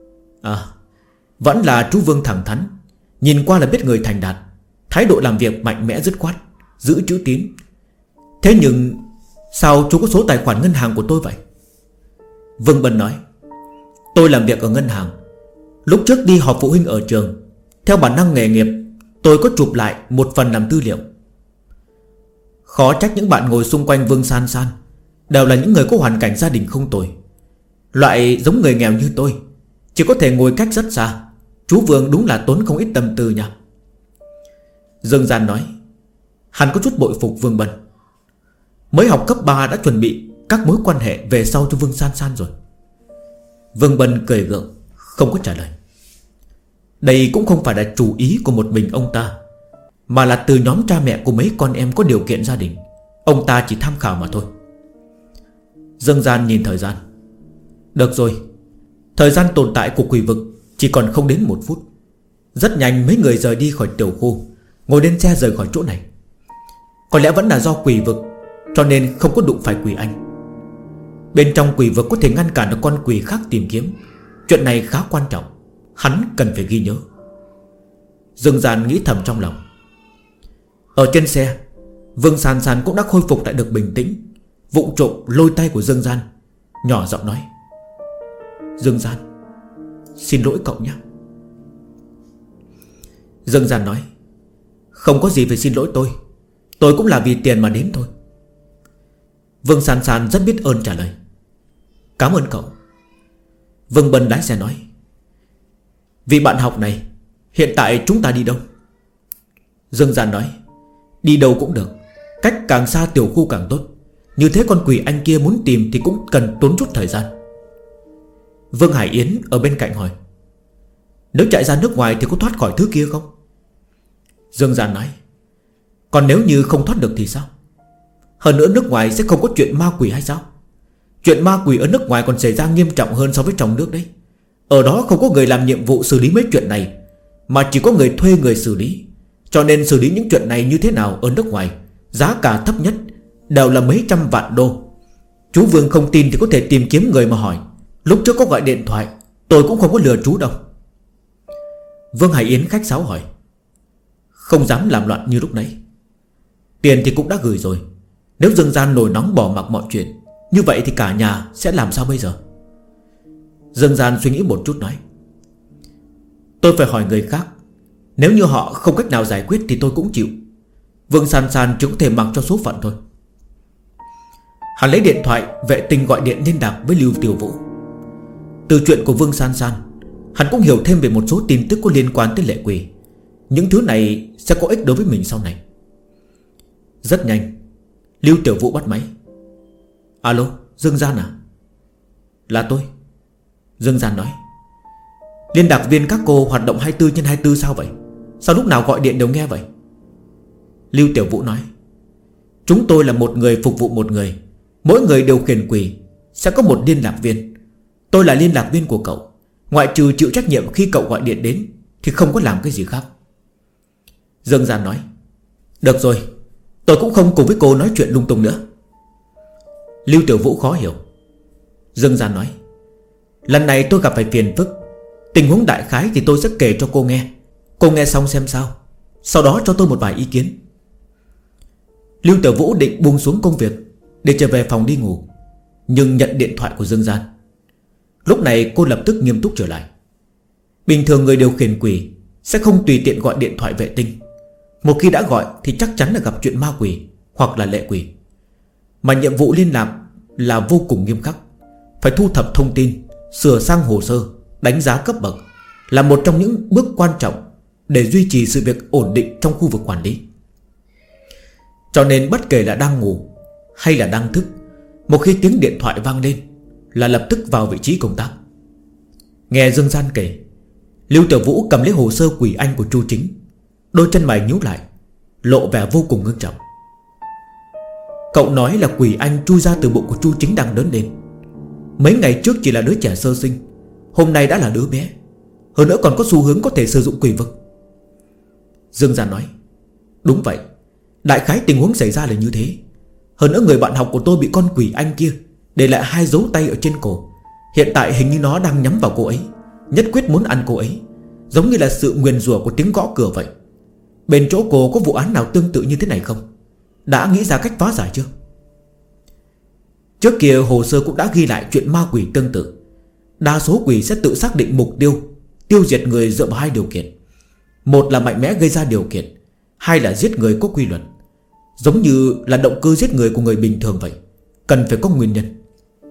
Vẫn là chú Vương thẳng thắn, nhìn qua là biết người thành đạt, thái độ làm việc mạnh mẽ dứt khoát, giữ chữ tín. Thế nhưng sao chú có số tài khoản ngân hàng của tôi vậy? Vương Bân nói: Tôi làm việc ở ngân hàng. Lúc trước đi họp phụ huynh ở trường, theo bản năng nghề nghiệp, tôi có chụp lại một phần làm tư liệu. Khó trách những bạn ngồi xung quanh Vương San San đều là những người có hoàn cảnh gia đình không tồi. Loại giống người nghèo như tôi chỉ có thể ngồi cách rất xa. Chú Vương đúng là tốn không ít tâm tư nha. Dương Gian nói: Hắn có chút bội phục Vương Bân. Mới học cấp 3 đã chuẩn bị các mối quan hệ về sau cho Vương San San rồi. Vương Bân cười gượng, không có trả lời. Đây cũng không phải là chủ ý của một mình ông ta, mà là từ nhóm cha mẹ của mấy con em có điều kiện gia đình. Ông ta chỉ tham khảo mà thôi. Dương Gian nhìn thời gian: Được rồi, thời gian tồn tại của quỷ vực chỉ còn không đến 1 phút. Rất nhanh mấy người rời đi khỏi tiểu khu, ngồi lên xe rời khỏi chỗ này. Có lẽ vẫn là do quỷ vực, cho nên không có đụng phải quỷ anh. Bên trong quỷ vực có thể ngăn cản được con quỷ khác tìm kiếm. Chuyện này khá quan trọng, hắn cần phải ghi nhớ. Dương Gian nghĩ thầm trong lòng. Ở trên xe, Vương San San cũng đã khôi phục lại được bình tĩnh, vụng trộm lôi tay của Dương Gian, nhỏ giọng nói: Dương Gian, xin lỗi cậu nhé. Dương Gian nói: Không có gì phải xin lỗi tôi cũng là vì tiền mà đến thôi. Vương San San rất biết ơn trả lời: Cảm ơn cậu. Vương Bân lái xe nói: Vì bạn học này, hiện tại chúng ta đi đâu? Dương Gian nói: Đi đâu cũng được, cách càng xa tiểu khu càng tốt. Như thế con quỷ anh kia muốn tìm thì cũng cần tốn chút thời gian. Vương Hải Yến ở bên cạnh hỏi: Nếu chạy ra nước ngoài thì có thoát khỏi thứ kia không? Dương Gian nói: Còn nếu như không thoát được thì sao? Hơn nữa nước ngoài sẽ không có chuyện ma quỷ hay sao? Chuyện ma quỷ ở nước ngoài còn xảy ra nghiêm trọng hơn so với trong nước đấy. Ở đó không có người làm nhiệm vụ xử lý mấy chuyện này, mà chỉ có người thuê người xử lý. Cho nên xử lý những chuyện này như thế nào ở nước ngoài, giá cả thấp nhất đều là mấy trăm vạn đô. Chú Vương không tin thì có thể tìm kiếm người mà hỏi. Lúc trước có gọi điện thoại, tôi cũng không có lừa chú đâu. Vương Hải Yến khách sáo hỏi: Không dám làm loạn như lúc nãy. Tiền thì cũng đã gửi rồi, nếu Dương Gian nổi nóng bỏ mặc mọi chuyện, như vậy thì cả nhà sẽ làm sao bây giờ? Dương Gian suy nghĩ một chút nói: Tôi phải hỏi người khác. Nếu như họ không cách nào giải quyết thì tôi cũng chịu. Vương San San chỉ có thể mặc cho số phận thôi. Hắn lấy điện thoại vệ tinh gọi điện liên lạc với Lưu Tiểu Vũ. Từ chuyện của Vương San San, hắn cũng hiểu thêm về một số tin tức có liên quan tới lệ quỷ. Những thứ này sẽ có ích đối với mình sau này. Rất nhanh, Lưu Tiểu Vũ bắt máy. Alo, Dương Gian à? Là tôi. Dương Gian nói: Liên lạc viên các cô hoạt động 24/24 sao vậy? Sao lúc nào gọi điện đều nghe vậy? Lưu Tiểu Vũ nói: Chúng tôi là một người phục vụ một người, mỗi người điều khiển quỷ, sẽ có một liên lạc viên. Tôi là liên lạc viên của cậu, ngoại trừ chịu trách nhiệm khi cậu gọi điện đến thì không có làm cái gì khác. Dương Gian nói: Được rồi, Tôi cũng không cùng với cô nói chuyện lung tung nữa. Lưu Tiểu Vũ khó hiểu. Dương Gian nói: lần này tôi gặp phải phiền phức. Tình huống đại khái thì tôi sẽ kể cho cô nghe. Cô nghe xong xem sao, sau đó cho tôi một vài ý kiến. Lưu Tiểu Vũ định buông xuống công việc để trở về phòng đi ngủ, nhưng nhận điện thoại của Dương Gian. Lúc này cô lập tức nghiêm túc trở lại. Bình thường người điều khiển quỷ sẽ không tùy tiện gọi điện thoại vệ tinh. Một khi đã gọi thì chắc chắn là gặp chuyện ma quỷ hoặc là lệ quỷ. Mà nhiệm vụ liên lạc là vô cùng nghiêm khắc. Phải thu thập thông tin, sửa sang hồ sơ, đánh giá cấp bậc, là một trong những bước quan trọng để duy trì sự việc ổn định trong khu vực quản lý. Cho nên bất kể là đang ngủ hay là đang thức, một khi tiếng điện thoại vang lên là lập tức vào vị trí công tác. Nghe Dương Gian kể, Lưu Tiểu Vũ cầm lấy hồ sơ quỷ anh của Chu Chính, đôi chân mày nhíu lại, lộ vẻ vô cùng ngưng trọng. Cậu nói là quỷ anh chui ra từ bụng của Chu Chính đang lớn lên. Mấy ngày trước chỉ là đứa trẻ sơ sinh, hôm nay đã là đứa bé, hơn nữa còn có xu hướng có thể sử dụng quỷ vực. Dương Gian nói: đúng vậy, đại khái tình huống xảy ra là như thế. Hơn nữa người bạn học của tôi bị con quỷ anh kia để lại 2 dấu tay ở trên cổ. Hiện tại hình như nó đang nhắm vào cô ấy, nhất quyết muốn ăn cô ấy, giống như là sự nguyền rủa của tiếng gõ cửa vậy. Bên chỗ cô có vụ án nào tương tự như thế này không? Đã nghĩ ra cách phá giải chưa? Trước kia hồ sơ cũng đã ghi lại chuyện ma quỷ tương tự. Đa số quỷ sẽ tự xác định mục tiêu, tiêu diệt người dựa vào 2 điều kiện. Một là mạnh mẽ gây ra điều kiện, 2 là giết người có quy luật. Giống như là động cơ giết người của người bình thường vậy, cần phải có nguyên nhân.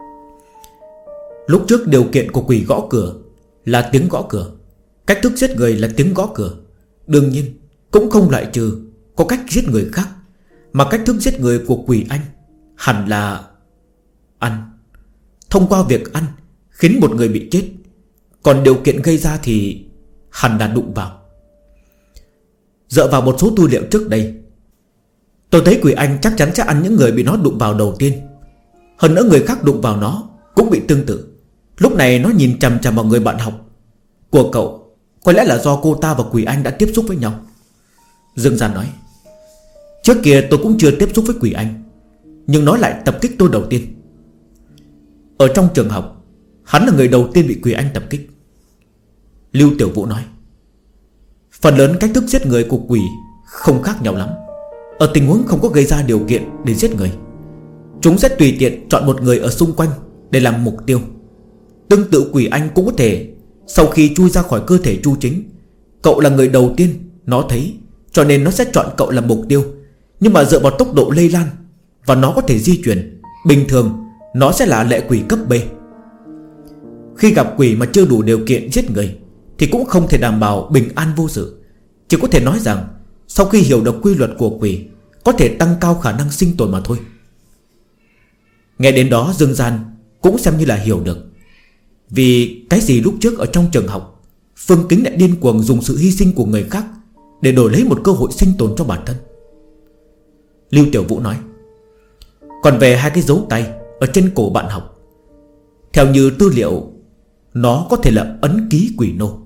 Lúc trước điều kiện của quỷ gõ cửa là tiếng gõ cửa, cách thức giết người là tiếng gõ cửa. Đương nhiên cũng không loại trừ có cách giết người khác, mà cách thức giết người của quỷ anh hẳn là ăn. Thông qua việc ăn khiến một người bị chết. Còn điều kiện gây ra thì hẳn là đụng vào. Dựa vào một số tư liệu trước đây, tôi thấy quỷ anh chắc chắn sẽ ăn những người bị nó đụng vào đầu tiên. Hơn nữa người khác đụng vào nó cũng bị tương tự. Lúc này nó nhìn chằm chằm vào người bạn học của cậu, có lẽ là do cô ta và quỷ anh đã tiếp xúc với nhau. Dương Gian nói: trước kia tôi cũng chưa tiếp xúc với quỷ anh, nhưng nó lại tập kích tôi đầu tiên. Ở trong trường học, hắn là người đầu tiên bị quỷ anh tập kích. Lưu Tiểu Vũ nói: phần lớn cách thức giết người của quỷ không khác nhau lắm. Ở tình huống không có gây ra điều kiện để giết người, chúng sẽ tùy tiện chọn một người ở xung quanh để làm mục tiêu. Tương tự quỷ anh cũng có thể sau khi chui ra khỏi cơ thể Chu Chính, cậu là người đầu tiên nó thấy, cho nên nó sẽ chọn cậu làm mục tiêu. Nhưng mà dựa vào tốc độ lây lan và nó có thể di chuyển, bình thường nó sẽ là lệ quỷ cấp B. Khi gặp quỷ mà chưa đủ điều kiện giết người thì cũng không thể đảm bảo bình an vô sự. Chỉ có thể nói rằng sau khi hiểu được quy luật của quỷ, có thể tăng cao khả năng sinh tồn mà thôi. Nghe đến đó Dương Gian cũng xem như là hiểu được vì cái gì lúc trước ở trong trường học Phương Kính lại điên cuồng dùng sự hy sinh của người khác để đổi lấy một cơ hội sinh tồn cho bản thân. Lưu Tiểu Vũ nói: còn về 2 cái dấu tay ở trên cổ bạn học, theo như tư liệu, nó có thể là ấn ký quỷ nô.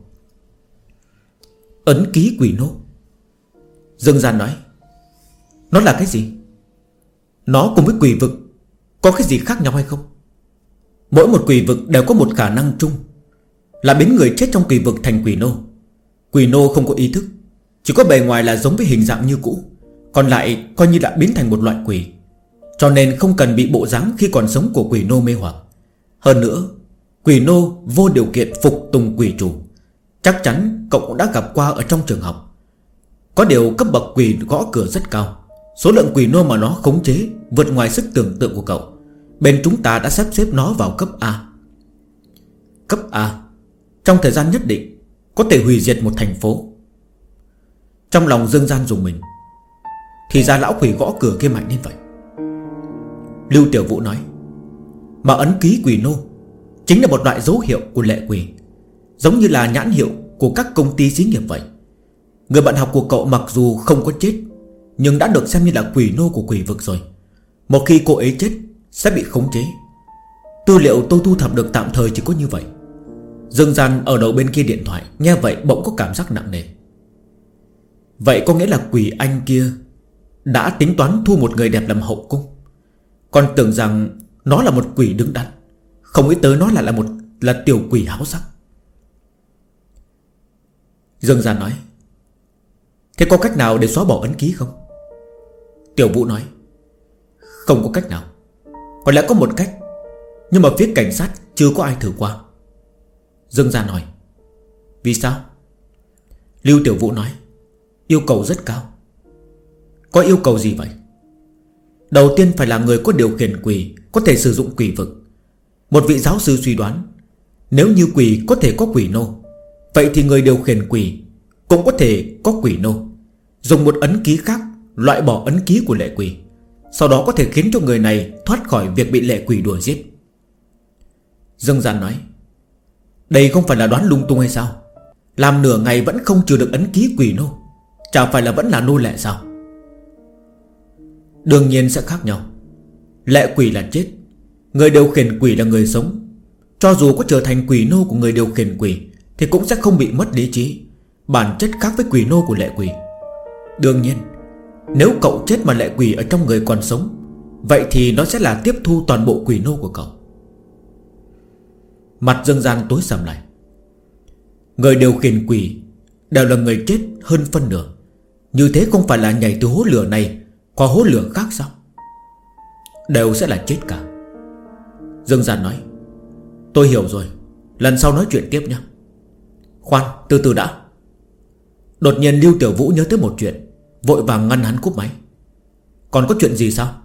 Ấn ký quỷ nô? Dương Gian nói: nó là cái gì? Nó cùng với quỷ vực có cái gì khác nhau hay không? Mỗi một quỷ vực đều có một khả năng chung là biến người chết trong quỷ vực thành quỷ nô. Quỷ nô không có ý thức, chỉ có bề ngoài là giống với hình dạng như cũ, còn lại coi như đã biến thành một loại quỷ. Cho nên không cần bị bộ dáng khi còn sống của quỷ nô mê hoặc. Hơn nữa, quỷ nô vô điều kiện phục tùng quỷ chủ. Chắc chắn cậu cũng đã gặp qua ở trong trường học. Có điều cấp bậc quỷ gõ cửa rất cao. Số lượng quỷ nô mà nó khống chế vượt ngoài sức tưởng tượng của cậu. Bên chúng ta đã sắp xếp nó vào cấp A. Cấp A trong thời gian nhất định có thể hủy diệt một thành phố. Trong lòng Dương Gian dùng mình. Thì ra lão quỷ gõ cửa kia mạnh đến vậy. Lưu Tiểu Vũ nói: mà ấn ký quỷ nô chính là một loại dấu hiệu của lệ quỷ, giống như là nhãn hiệu của các công ty xí nghiệp vậy. Người bạn học của cậu mặc dù không có chết, nhưng đã được xem như là quỷ nô của quỷ vực rồi. Một khi cô ấy chết sẽ bị khống chế. Tư liệu tôi thu thập được tạm thời chỉ có như vậy. Dương Gian ở đầu bên kia điện thoại nghe vậy bỗng có cảm giác nặng nề. Vậy có nghĩa là quỷ anh kia đã tính toán thu một người đẹp làm hậu cung. Còn tưởng rằng nó là một quỷ đứng đắn, không nghĩ tới nó lại là tiểu quỷ háo sắc. Dương Gian nói: thế có cách nào để xóa bỏ ấn ký không? Tiểu Vũ nói: không có cách nào. Có lẽ có một cách, nhưng mà phía cảnh sát chưa có ai thử qua. Dương Gian hỏi: vì sao? Lưu Tiểu Vũ nói: yêu cầu rất cao. Có yêu cầu gì vậy? Đầu tiên phải là người có điều khiển quỷ, có thể sử dụng quỷ vực. Một vị giáo sư suy đoán, nếu như quỷ có thể có quỷ nô, vậy thì người điều khiển quỷ cũng có thể có quỷ nô. Dùng một ấn ký khác loại bỏ ấn ký của lệ quỷ, sau đó có thể khiến cho người này thoát khỏi việc bị lệ quỷ đuổi giết. Dương Gian nói: đây không phải là đoán lung tung hay sao? Làm nửa ngày vẫn không trừ được ấn ký quỷ nô, chả phải là vẫn là nô lệ sao? Đương nhiên sẽ khác nhau. Lệ quỷ là chết, người điều khiển quỷ là người sống. Cho dù có trở thành quỷ nô của người điều khiển quỷ thì cũng sẽ không bị mất lý trí. Bản chất khác với quỷ nô của lệ quỷ. Đương nhiên, nếu cậu chết mà lệ quỷ ở trong người còn sống, vậy thì nó sẽ là tiếp thu toàn bộ quỷ nô của cậu. Mặt Dương Gian tối sầm lại. Người điều khiển quỷ đều là người chết hơn phân nửa. Như thế không phải là nhảy từ hố lửa này qua hố lửa khác sao? Đều sẽ là chết cả. Dương Gian nói: tôi hiểu rồi, lần sau nói chuyện tiếp nhé. Khoan, từ từ đã. Đột nhiên Lưu Tiểu Vũ nhớ tới một chuyện, vội vàng ngăn hắn cúp máy. Còn có chuyện gì sao?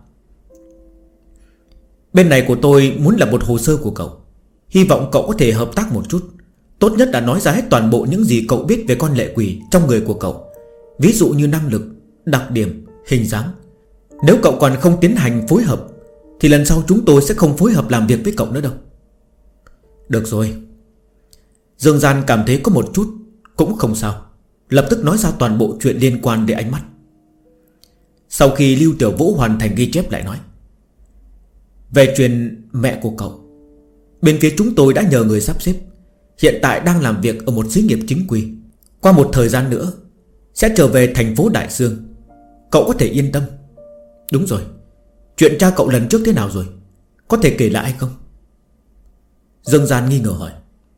Bên này của tôi muốn lập một hồ sơ của cậu, hy vọng cậu có thể hợp tác một chút. Tốt nhất là nói ra hết toàn bộ những gì cậu biết về con lệ quỷ trong người của cậu. Ví dụ như năng lực, đặc điểm, hình dáng. Nếu cậu còn không tiến hành phối hợp thì lần sau chúng tôi sẽ không phối hợp làm việc với cậu nữa đâu. Được rồi. Dương Gian cảm thấy có một chút cũng không sao, lập tức nói ra toàn bộ chuyện liên quan đến ánh mắt. Sau khi Lưu Tiểu Vũ hoàn thành ghi chép lại nói: về chuyện mẹ của cậu, bên phía chúng tôi đã nhờ người sắp xếp, hiện tại đang làm việc ở một xí nghiệp chính quy. Qua một thời gian nữa sẽ trở về thành phố Đại Dương. Cậu có thể yên tâm. Đúng rồi, chuyện cha cậu lần trước thế nào rồi? Có thể kể lại hay không? Dương Gian nghi ngờ hỏi: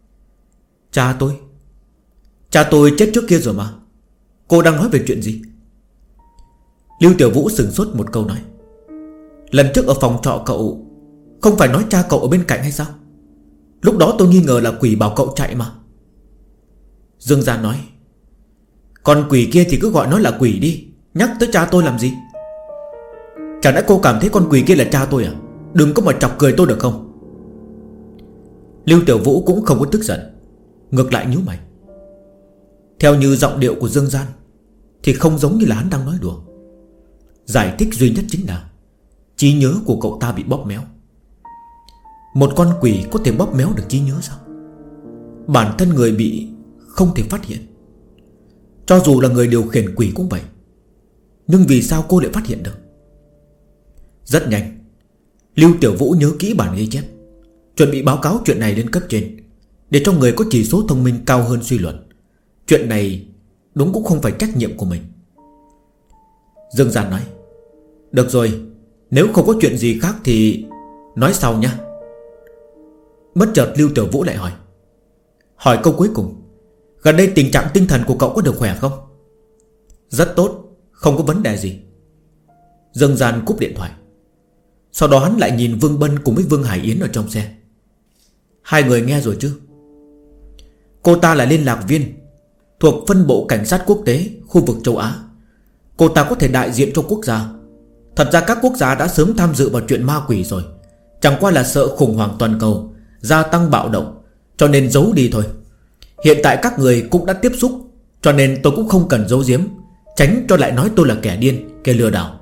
Cha tôi chết trước kia rồi mà. Cô đang nói về chuyện gì? Lưu Tiểu Vũ sửng sốt một câu nói: lần trước ở phòng trọ cậu không phải nói cha cậu ở bên cạnh hay sao? Lúc đó tôi nghi ngờ là quỷ bảo cậu chạy mà. Dương Gian nói: con quỷ kia thì cứ gọi nó là quỷ đi, nhắc tới cha tôi làm gì? Chẳng lẽ cô cảm thấy con quỷ kia là cha tôi à? Đừng có mà chọc cười tôi được không? Lưu Tiểu Vũ cũng không có tức giận, ngược lại nhíu mày. Theo như giọng điệu của Dương Gian thì không giống như là hắn đang nói đùa. Giải thích duy nhất chính là trí nhớ của cậu ta bị bóp méo. Một con quỷ có thể bóp méo được trí nhớ sao? Bản thân người bị không thể phát hiện. Cho dù là người điều khiển quỷ cũng vậy. Nhưng vì sao cô lại phát hiện được? Rất nhanh, Lưu Tiểu Vũ nhớ kỹ bản ghi chép, chuẩn bị báo cáo chuyện này lên cấp trên, để cho người có chỉ số thông minh cao hơn suy luận. Chuyện này đúng cũng không phải trách nhiệm của mình. Dương Gian nói: được rồi, nếu không có chuyện gì khác thì nói sau nhé. Bất chợt Lưu Tiểu Vũ lại hỏi câu cuối cùng: gần đây tình trạng tinh thần của cậu có được khỏe không? Rất tốt, không có vấn đề gì. Dương Gian cúp điện thoại. Sau đó hắn lại nhìn Vương Bân cùng với Vương Hải Yến ở trong xe. Hai người nghe rồi chứ? Cô ta là liên lạc viên thuộc phân bộ cảnh sát quốc tế khu vực châu Á. Cô ta có thể đại diện cho quốc gia. Thật ra các quốc gia đã sớm tham dự vào chuyện ma quỷ rồi, chẳng qua là sợ khủng hoảng toàn cầu gia tăng bạo động, cho nên giấu đi thôi. Hiện tại các người cũng đã tiếp xúc, cho nên tôi cũng không cần giấu giếm, tránh cho lại nói tôi là kẻ điên, kẻ lừa đảo.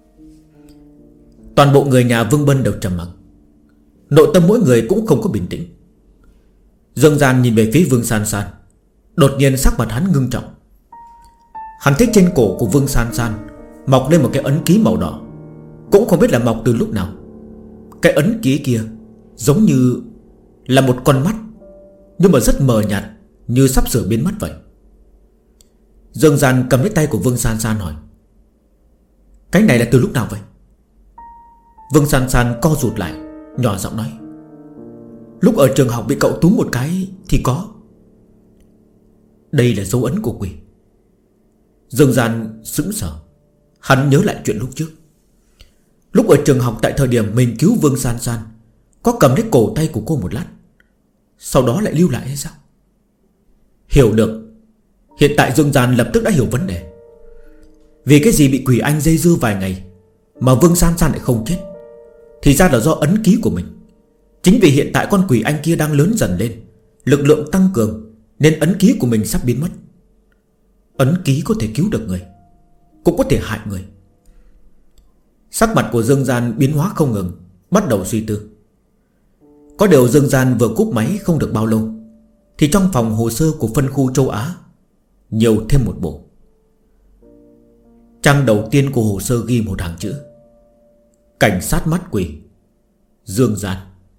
Toàn bộ người nhà Vương Bân đều trầm mặc. Nội tâm mỗi người cũng không có bình tĩnh. Dương Gian nhìn về phía Vương San San. Đột nhiên sắc mặt hắn ngưng trọng. Hắn thấy trên cổ của Vương San San mọc lên một cái ấn ký màu đỏ, cũng không biết là mọc từ lúc nào. Cái ấn ký kia giống như là một con mắt, nhưng mà rất mờ nhạt, như sắp sửa biến mất vậy. Dương Gian cầm lấy tay của Vương San San hỏi: Cái này là từ lúc nào vậy? Vương San San co rụt lại, nhỏ giọng nói: Lúc ở trường học bị cậu túm một cái thì có. Đây là dấu ấn của quỷ. Dương Gian sững sờ. Hắn nhớ lại chuyện lúc trước. Lúc ở trường học, tại thời điểm mình cứu Vương San San, có cầm lấy cổ tay của cô một lát, sau đó lại lưu lại hay sao? Hiểu được. Hiện tại Dương Gian lập tức đã hiểu vấn đề. Vì cái gì bị quỷ anh dây dưa vài ngày mà Vương San San lại không chết? Thì ra là do ấn ký của mình. Chính vì hiện tại con quỷ anh kia đang lớn dần lên, lực lượng tăng cường, nên ấn ký của mình sắp biến mất. Ấn ký có thể cứu được người, cũng có thể hại người. Sắc mặt của Dương Gian biến hóa không ngừng, bắt đầu suy tư. Có điều Dương Gian vừa cúp máy không được bao lâu, thì trong phòng hồ sơ của phân khu châu Á nhiều thêm một bộ. Trang đầu tiên của hồ sơ ghi một hàng chữ: cảnh sát mắt quỷ Dương Gian.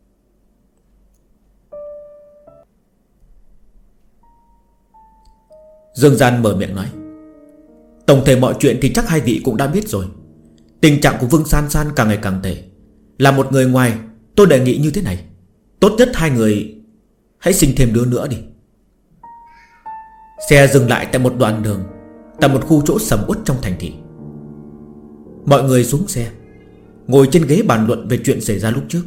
Dương Gian mở miệng nói: tổng thể mọi chuyện thì chắc hai vị cũng đã biết rồi. Tình trạng của Vương San San càng ngày càng tệ. Là một người ngoài, tôi đề nghị như thế này: tốt nhất hai người hãy sinh thêm đứa nữa đi. Xe dừng lại tại một đoạn đường, tại một khu chỗ sầm uất trong thành thị. Mọi người xuống xe, ngồi trên ghế bàn luận về chuyện xảy ra lúc trước.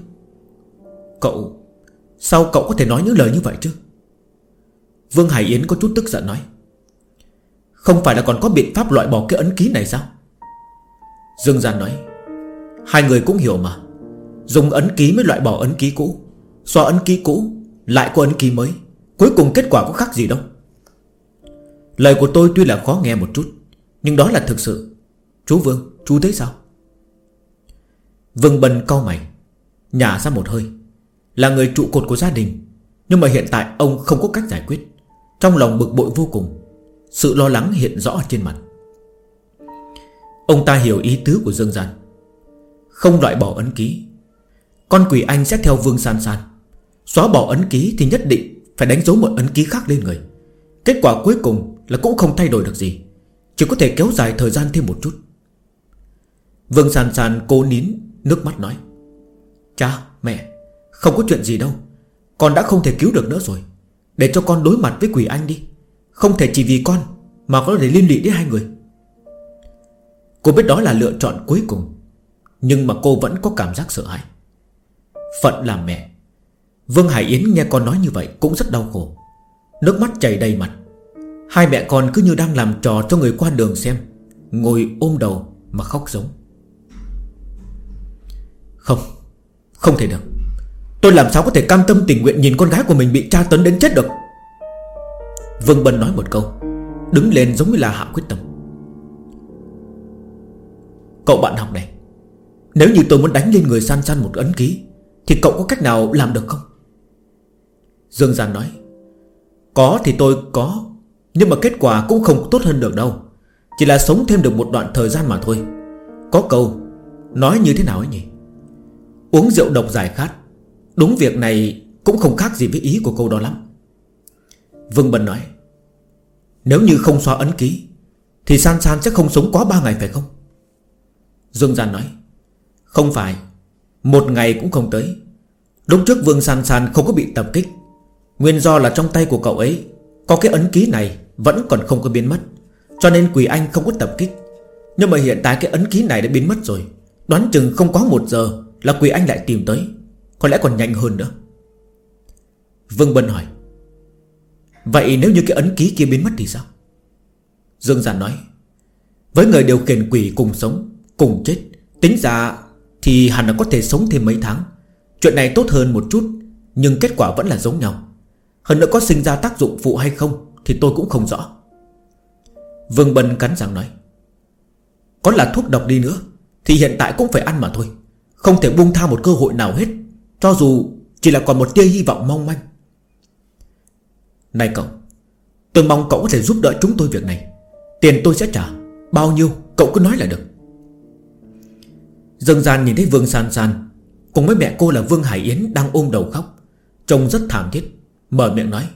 Sao cậu có thể nói những lời như vậy chứ? Vương Hải Yến có chút tức giận nói: không phải là còn có biện pháp loại bỏ cái ấn ký này sao? Dương Gian nói: hai người cũng hiểu mà. Dùng ấn ký mới loại bỏ ấn ký cũ, xóa ấn ký cũ lại có ấn ký mới, cuối cùng kết quả có khác gì đâu. Lời của tôi tuy là khó nghe một chút, nhưng đó là thực sự. Chú Vương, chú thấy sao? Vương Bân cau mày, nhả ra một hơi. Là người trụ cột của gia đình, nhưng mà hiện tại ông không có cách giải quyết. Trong lòng bực bội vô cùng, sự lo lắng hiện rõ trên mặt. Ông ta hiểu ý tứ của Dương Gian. Không loại bỏ ấn ký, con quỷ anh sẽ theo Vương San San. Xóa bỏ ấn ký thì nhất định phải đánh dấu một ấn ký khác lên người. Kết quả cuối cùng là cũng không thay đổi được gì, chỉ có thể kéo dài thời gian thêm một chút. Vương San San cố nín nước mắt nói: cha, mẹ, không có chuyện gì đâu. Con đã không thể cứu được nữa rồi. Để cho con đối mặt với quỷ anh đi. Không thể chỉ vì con mà có thể liên lụy đến hai người. Cô biết đó là lựa chọn cuối cùng, nhưng mà cô vẫn có cảm giác sợ hãi. Phận làm mẹ. Vương Hải Yến nghe con nói như vậy cũng rất đau khổ, nước mắt chảy đầy mặt. Hai mẹ con cứ như đang làm trò cho người qua đường xem, ngồi ôm đầu mà khóc giống. Không thể được. Tôi làm sao có thể cam tâm tình nguyện nhìn con gái của mình bị tra tấn đến chết được. Vương Bân nói một câu, đứng lên giống như là hạ quyết tâm. Cậu bạn học này, nếu như tôi muốn đánh lên người San San một ấn ký, thì cậu có cách nào làm được không? Dương Gian nói: có thì tôi có, nhưng mà kết quả cũng không tốt hơn được đâu. Chỉ là sống thêm được một đoạn thời gian mà thôi. Có câu nói như thế nào ấy nhỉ? Uống rượu độc giải khát. Đúng việc này cũng không khác gì với ý của câu đó lắm. Vương Bân nói: nếu như không xóa ấn ký thì San San sẽ không sống quá 3 ngày phải không? Dương Gian nói: không phải, 1 ngày cũng không tới. Lúc trước Vương San San không có bị tập kích, nguyên do là trong tay của cậu ấy có cái ấn ký này vẫn còn không có biến mất, cho nên quỷ anh không có tập kích. Nhưng mà hiện tại cái ấn ký này đã biến mất rồi, đoán chừng không có 1 giờ là quỷ anh lại tìm tới. Có lẽ còn nhanh hơn nữa. Vương Bân hỏi: vậy nếu như cái ấn ký kia biến mất thì sao? Dương Gian nói: với người điều khiển quỷ cùng sống cùng chết, tính ra thì hẳn là có thể sống thêm mấy tháng. Chuyện này tốt hơn một chút, nhưng kết quả vẫn là giống nhau. Hơn nữa có sinh ra tác dụng phụ hay không thì tôi cũng không rõ. Vương Bân cắn răng nói: có là thuốc độc đi nữa thì hiện tại cũng phải ăn mà thôi. Không thể buông tha một cơ hội nào hết, cho dù chỉ là còn một tia hy vọng mong manh. Này cậu, tôi mong cậu có thể giúp đỡ chúng tôi việc này. Tiền tôi sẽ trả, bao nhiêu cậu cứ nói là được. Dương Gian nhìn thấy Vương San San cùng với mẹ cô là Vương Hải Yến đang ôm đầu khóc, trông rất thảm thiết, mở miệng nói: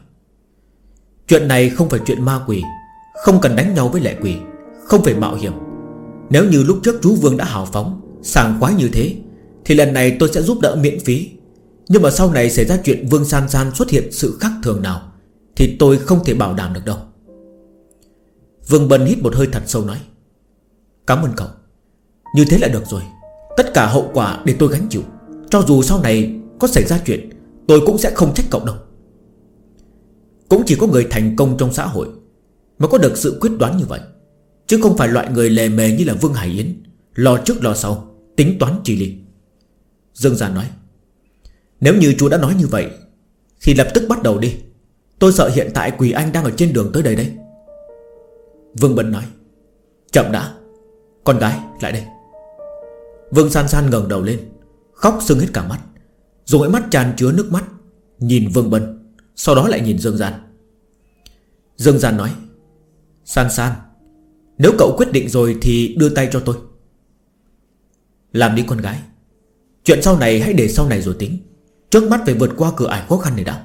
chuyện này không phải chuyện ma quỷ, không cần đánh nhau với lệ quỷ, không phải mạo hiểm. Nếu như lúc trước chú Vương đã hào phóng, sảng khoái như thế, thì lần này tôi sẽ giúp đỡ miễn phí. Nhưng mà sau này xảy ra chuyện Vương San San xuất hiện sự khác thường nào thì tôi không thể bảo đảm được đâu. Vương Bân hít một hơi thật sâu nói: Cảm ơn cậu. Như thế là được rồi. Tất cả hậu quả để tôi gánh chịu. Cho dù sau này có xảy ra chuyện, tôi cũng sẽ không trách cậu đâu. Cũng chỉ có người thành công trong xã hội mới có được sự quyết đoán như vậy, chứ không phải loại người lề mề như là Vương Hải Yến, lo trước lo sau, tính toán chi li. Dương Giàn nói: Nếu như chú đã nói như vậy thì lập tức bắt đầu đi. Tôi sợ hiện tại Quỳ Anh đang ở trên đường tới đây đấy. Vương Bân nói: Chậm đã, con gái lại đây. Vương San San ngẩng đầu lên, khóc sưng hết cả mắt, dùng ánh mắt tràn chứa nước mắt nhìn Vương Bân, sau đó lại nhìn Dương Giàn. Dương Giàn nói: San San, nếu cậu quyết định rồi thì đưa tay cho tôi. Làm đi con gái. Chuyện sau này hãy để sau này rồi tính. Trước mắt phải vượt qua cửa ải khó khăn này đã.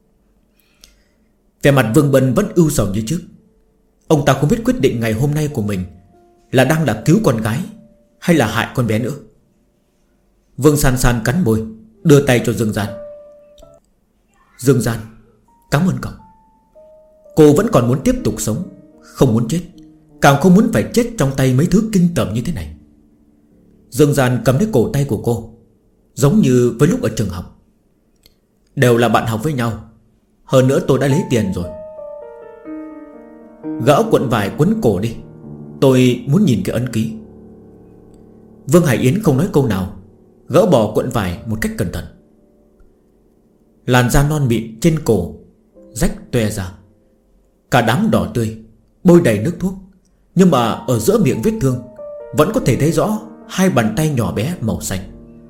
Vẻ mặt Vương Bân vẫn ưu sầu như trước. Ông ta không biết quyết định ngày hôm nay của mình là cứu con gái hay là hại con bé nữa. Vương San San cắn môi, đưa tay cho Dương Giàn. Dương Giàn, cảm ơn cậu. Cô vẫn còn muốn tiếp tục sống, không muốn chết, càng không muốn phải chết trong tay mấy thứ kinh tởm như thế này. Dương Giàn cầm lấy cổ tay của cô, giống như với lúc ở trường học. Đều là bạn học với nhau, hơn nữa tôi đã lấy tiền rồi. Gỡ cuộn vải quấn cổ đi, tôi muốn nhìn cái ấn ký. Vương Hải Yến không nói câu nào, gỡ bỏ cuộn vải một cách cẩn thận. Làn da non mịn trên cổ rách toe ra, cả đám đỏ tươi, bôi đầy nước thuốc. Nhưng mà ở giữa miệng vết thương vẫn có thể thấy rõ hai bàn tay nhỏ bé màu xanh.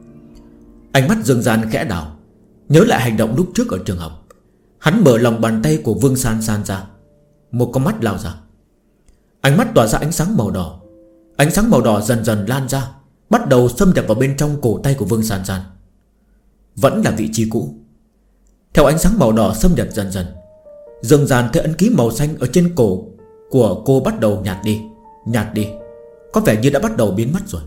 Ánh mắt Dương Giàn khẽ đảo, nhớ lại hành động lúc trước ở trường học. Hắn mở lòng bàn tay của Vương San San ra, một con mắt lao ra. Ánh mắt tỏa ra ánh sáng màu đỏ. Ánh sáng màu đỏ dần dần lan ra, bắt đầu xâm nhập vào bên trong cổ tay của Vương San San. Vẫn là vị trí cũ. Theo ánh sáng màu đỏ xâm nhập dần dần, Dương Giàn thấy ấn ký màu xanh ở trên cổ của cô bắt đầu nhạt đi, nhạt đi, có vẻ như đã bắt đầu biến mất rồi.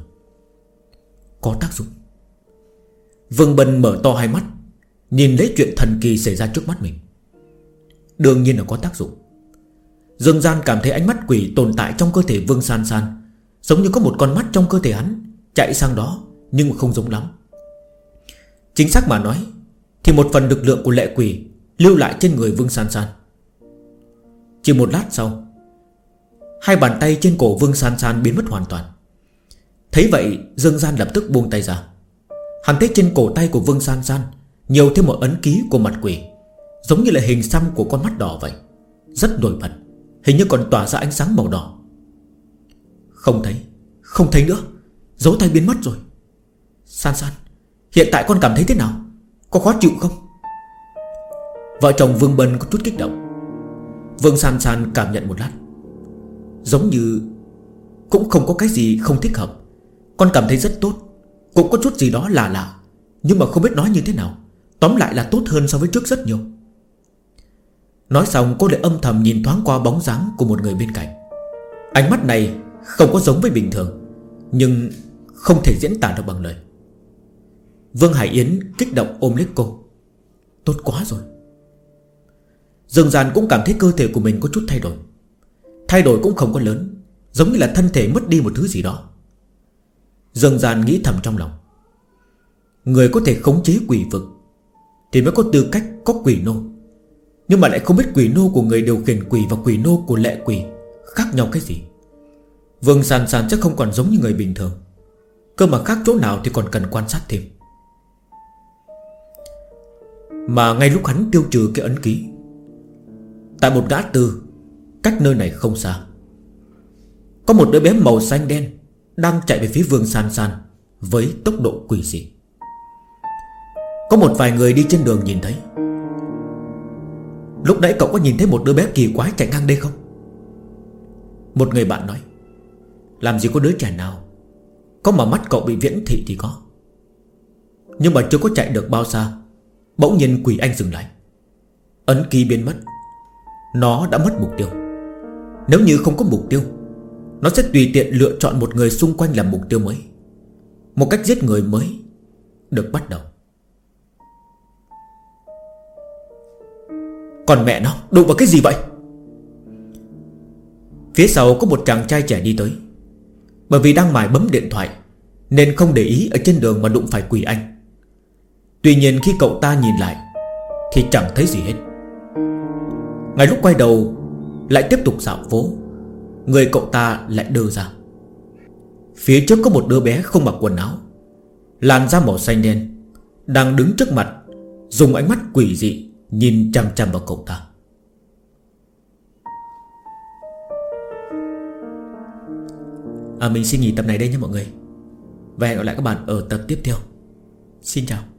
Có tác dụng. Vương Bân mở to hai mắt, nhìn lấy chuyện thần kỳ xảy ra trước mắt mình. Đương nhiên là có tác dụng. Dương Giàn cảm thấy ánh mắt quỷ tồn tại trong cơ thể Vương San San, giống như có một con mắt trong cơ thể hắn chạy sang đó, nhưng mà không giống lắm. Chính xác mà nói thì một phần lực lượng của lệ quỷ lưu lại trên người Vương San San. Chỉ một lát sau, hai bàn tay trên cổ Vương San San biến mất hoàn toàn. Thấy vậy, Dương Giàn lập tức buông tay ra. Hắn thấy trên cổ tay của Vương San San nhiều thêm một ấn ký của mặt quỷ, giống như là hình xăm của con mắt đỏ vậy, rất nổi bật, hình như còn tỏa ra ánh sáng màu đỏ. Không thấy, không thấy nữa, dấu tay biến mất rồi. San San, hiện tại con cảm thấy thế nào? Có khó chịu không? Vợ chồng Vương Bân có chút kích động. Vương San San cảm nhận một lát, giống như cũng không có cái gì không thích hợp. Con cảm thấy rất tốt, cũng có chút gì đó lạ lạ, nhưng mà không biết nói như thế nào. Tóm lại là tốt hơn so với trước rất nhiều. Nói xong cô lại âm thầm nhìn thoáng qua bóng dáng của một người bên cạnh. Ánh mắt này không có giống với bình thường, nhưng không thể diễn tả được bằng lời. Vương Hải Yến kích động ôm lấy cô. Tốt quá rồi. Dương Giàn cũng cảm thấy cơ thể của mình có chút thay đổi. Thay đổi cũng không có lớn, giống như là thân thể mất đi một thứ gì đó. Dương Giàn nghĩ thầm trong lòng, người có thể khống chế quỷ vực thì mới có tư cách có quỷ nô. Nhưng mà lại không biết quỷ nô của người điều khiển quỷ và quỷ nô của lệ quỷ khác nhau cái gì. Vương San San chắc không còn giống như người bình thường, cơ mà khác chỗ nào thì còn cần quan sát thêm. Mà ngay lúc hắn tiêu trừ cái ấn ký, tại một ngã tư cách nơi này không xa, có một đứa bé màu xanh đen đang chạy về phía Vương San San với tốc độ quỷ dị. Có một vài người đi trên đường nhìn thấy. Lúc nãy cậu có nhìn thấy một đứa bé kỳ quái chạy ngang đây không? Một người bạn nói. Làm gì có đứa trẻ nào, có mà mắt cậu bị viễn thị thì có. Nhưng mà chưa có chạy được bao xa, bỗng nhiên Quỷ Anh dừng lại. Ấn ký biến mất. Nó đã mất mục tiêu. Nếu như không có mục tiêu, nó sẽ tùy tiện lựa chọn một người xung quanh làm mục tiêu mới. Một cách giết người mới được bắt đầu. Còn mẹ nó, đụng vào cái gì vậy? Phía sau có một chàng trai trẻ đi tới. Bởi vì đang mải bấm điện thoại nên không để ý ở trên đường mà đụng phải Quỷ Anh. Tuy nhiên khi cậu ta nhìn lại thì chẳng thấy gì hết. Ngay lúc quay đầu lại tiếp tục dạo phố, người cậu ta lại đơ ra. Phía trước có một đứa bé không mặc quần áo, làn da màu xanh đen, đang đứng trước mặt, dùng ánh mắt quỷ dị nhìn chằm chằm vào cậu ta. Mình xin nghỉ tập này đây nhé mọi người, và hẹn gặp lại các bạn ở tập tiếp theo. Xin chào.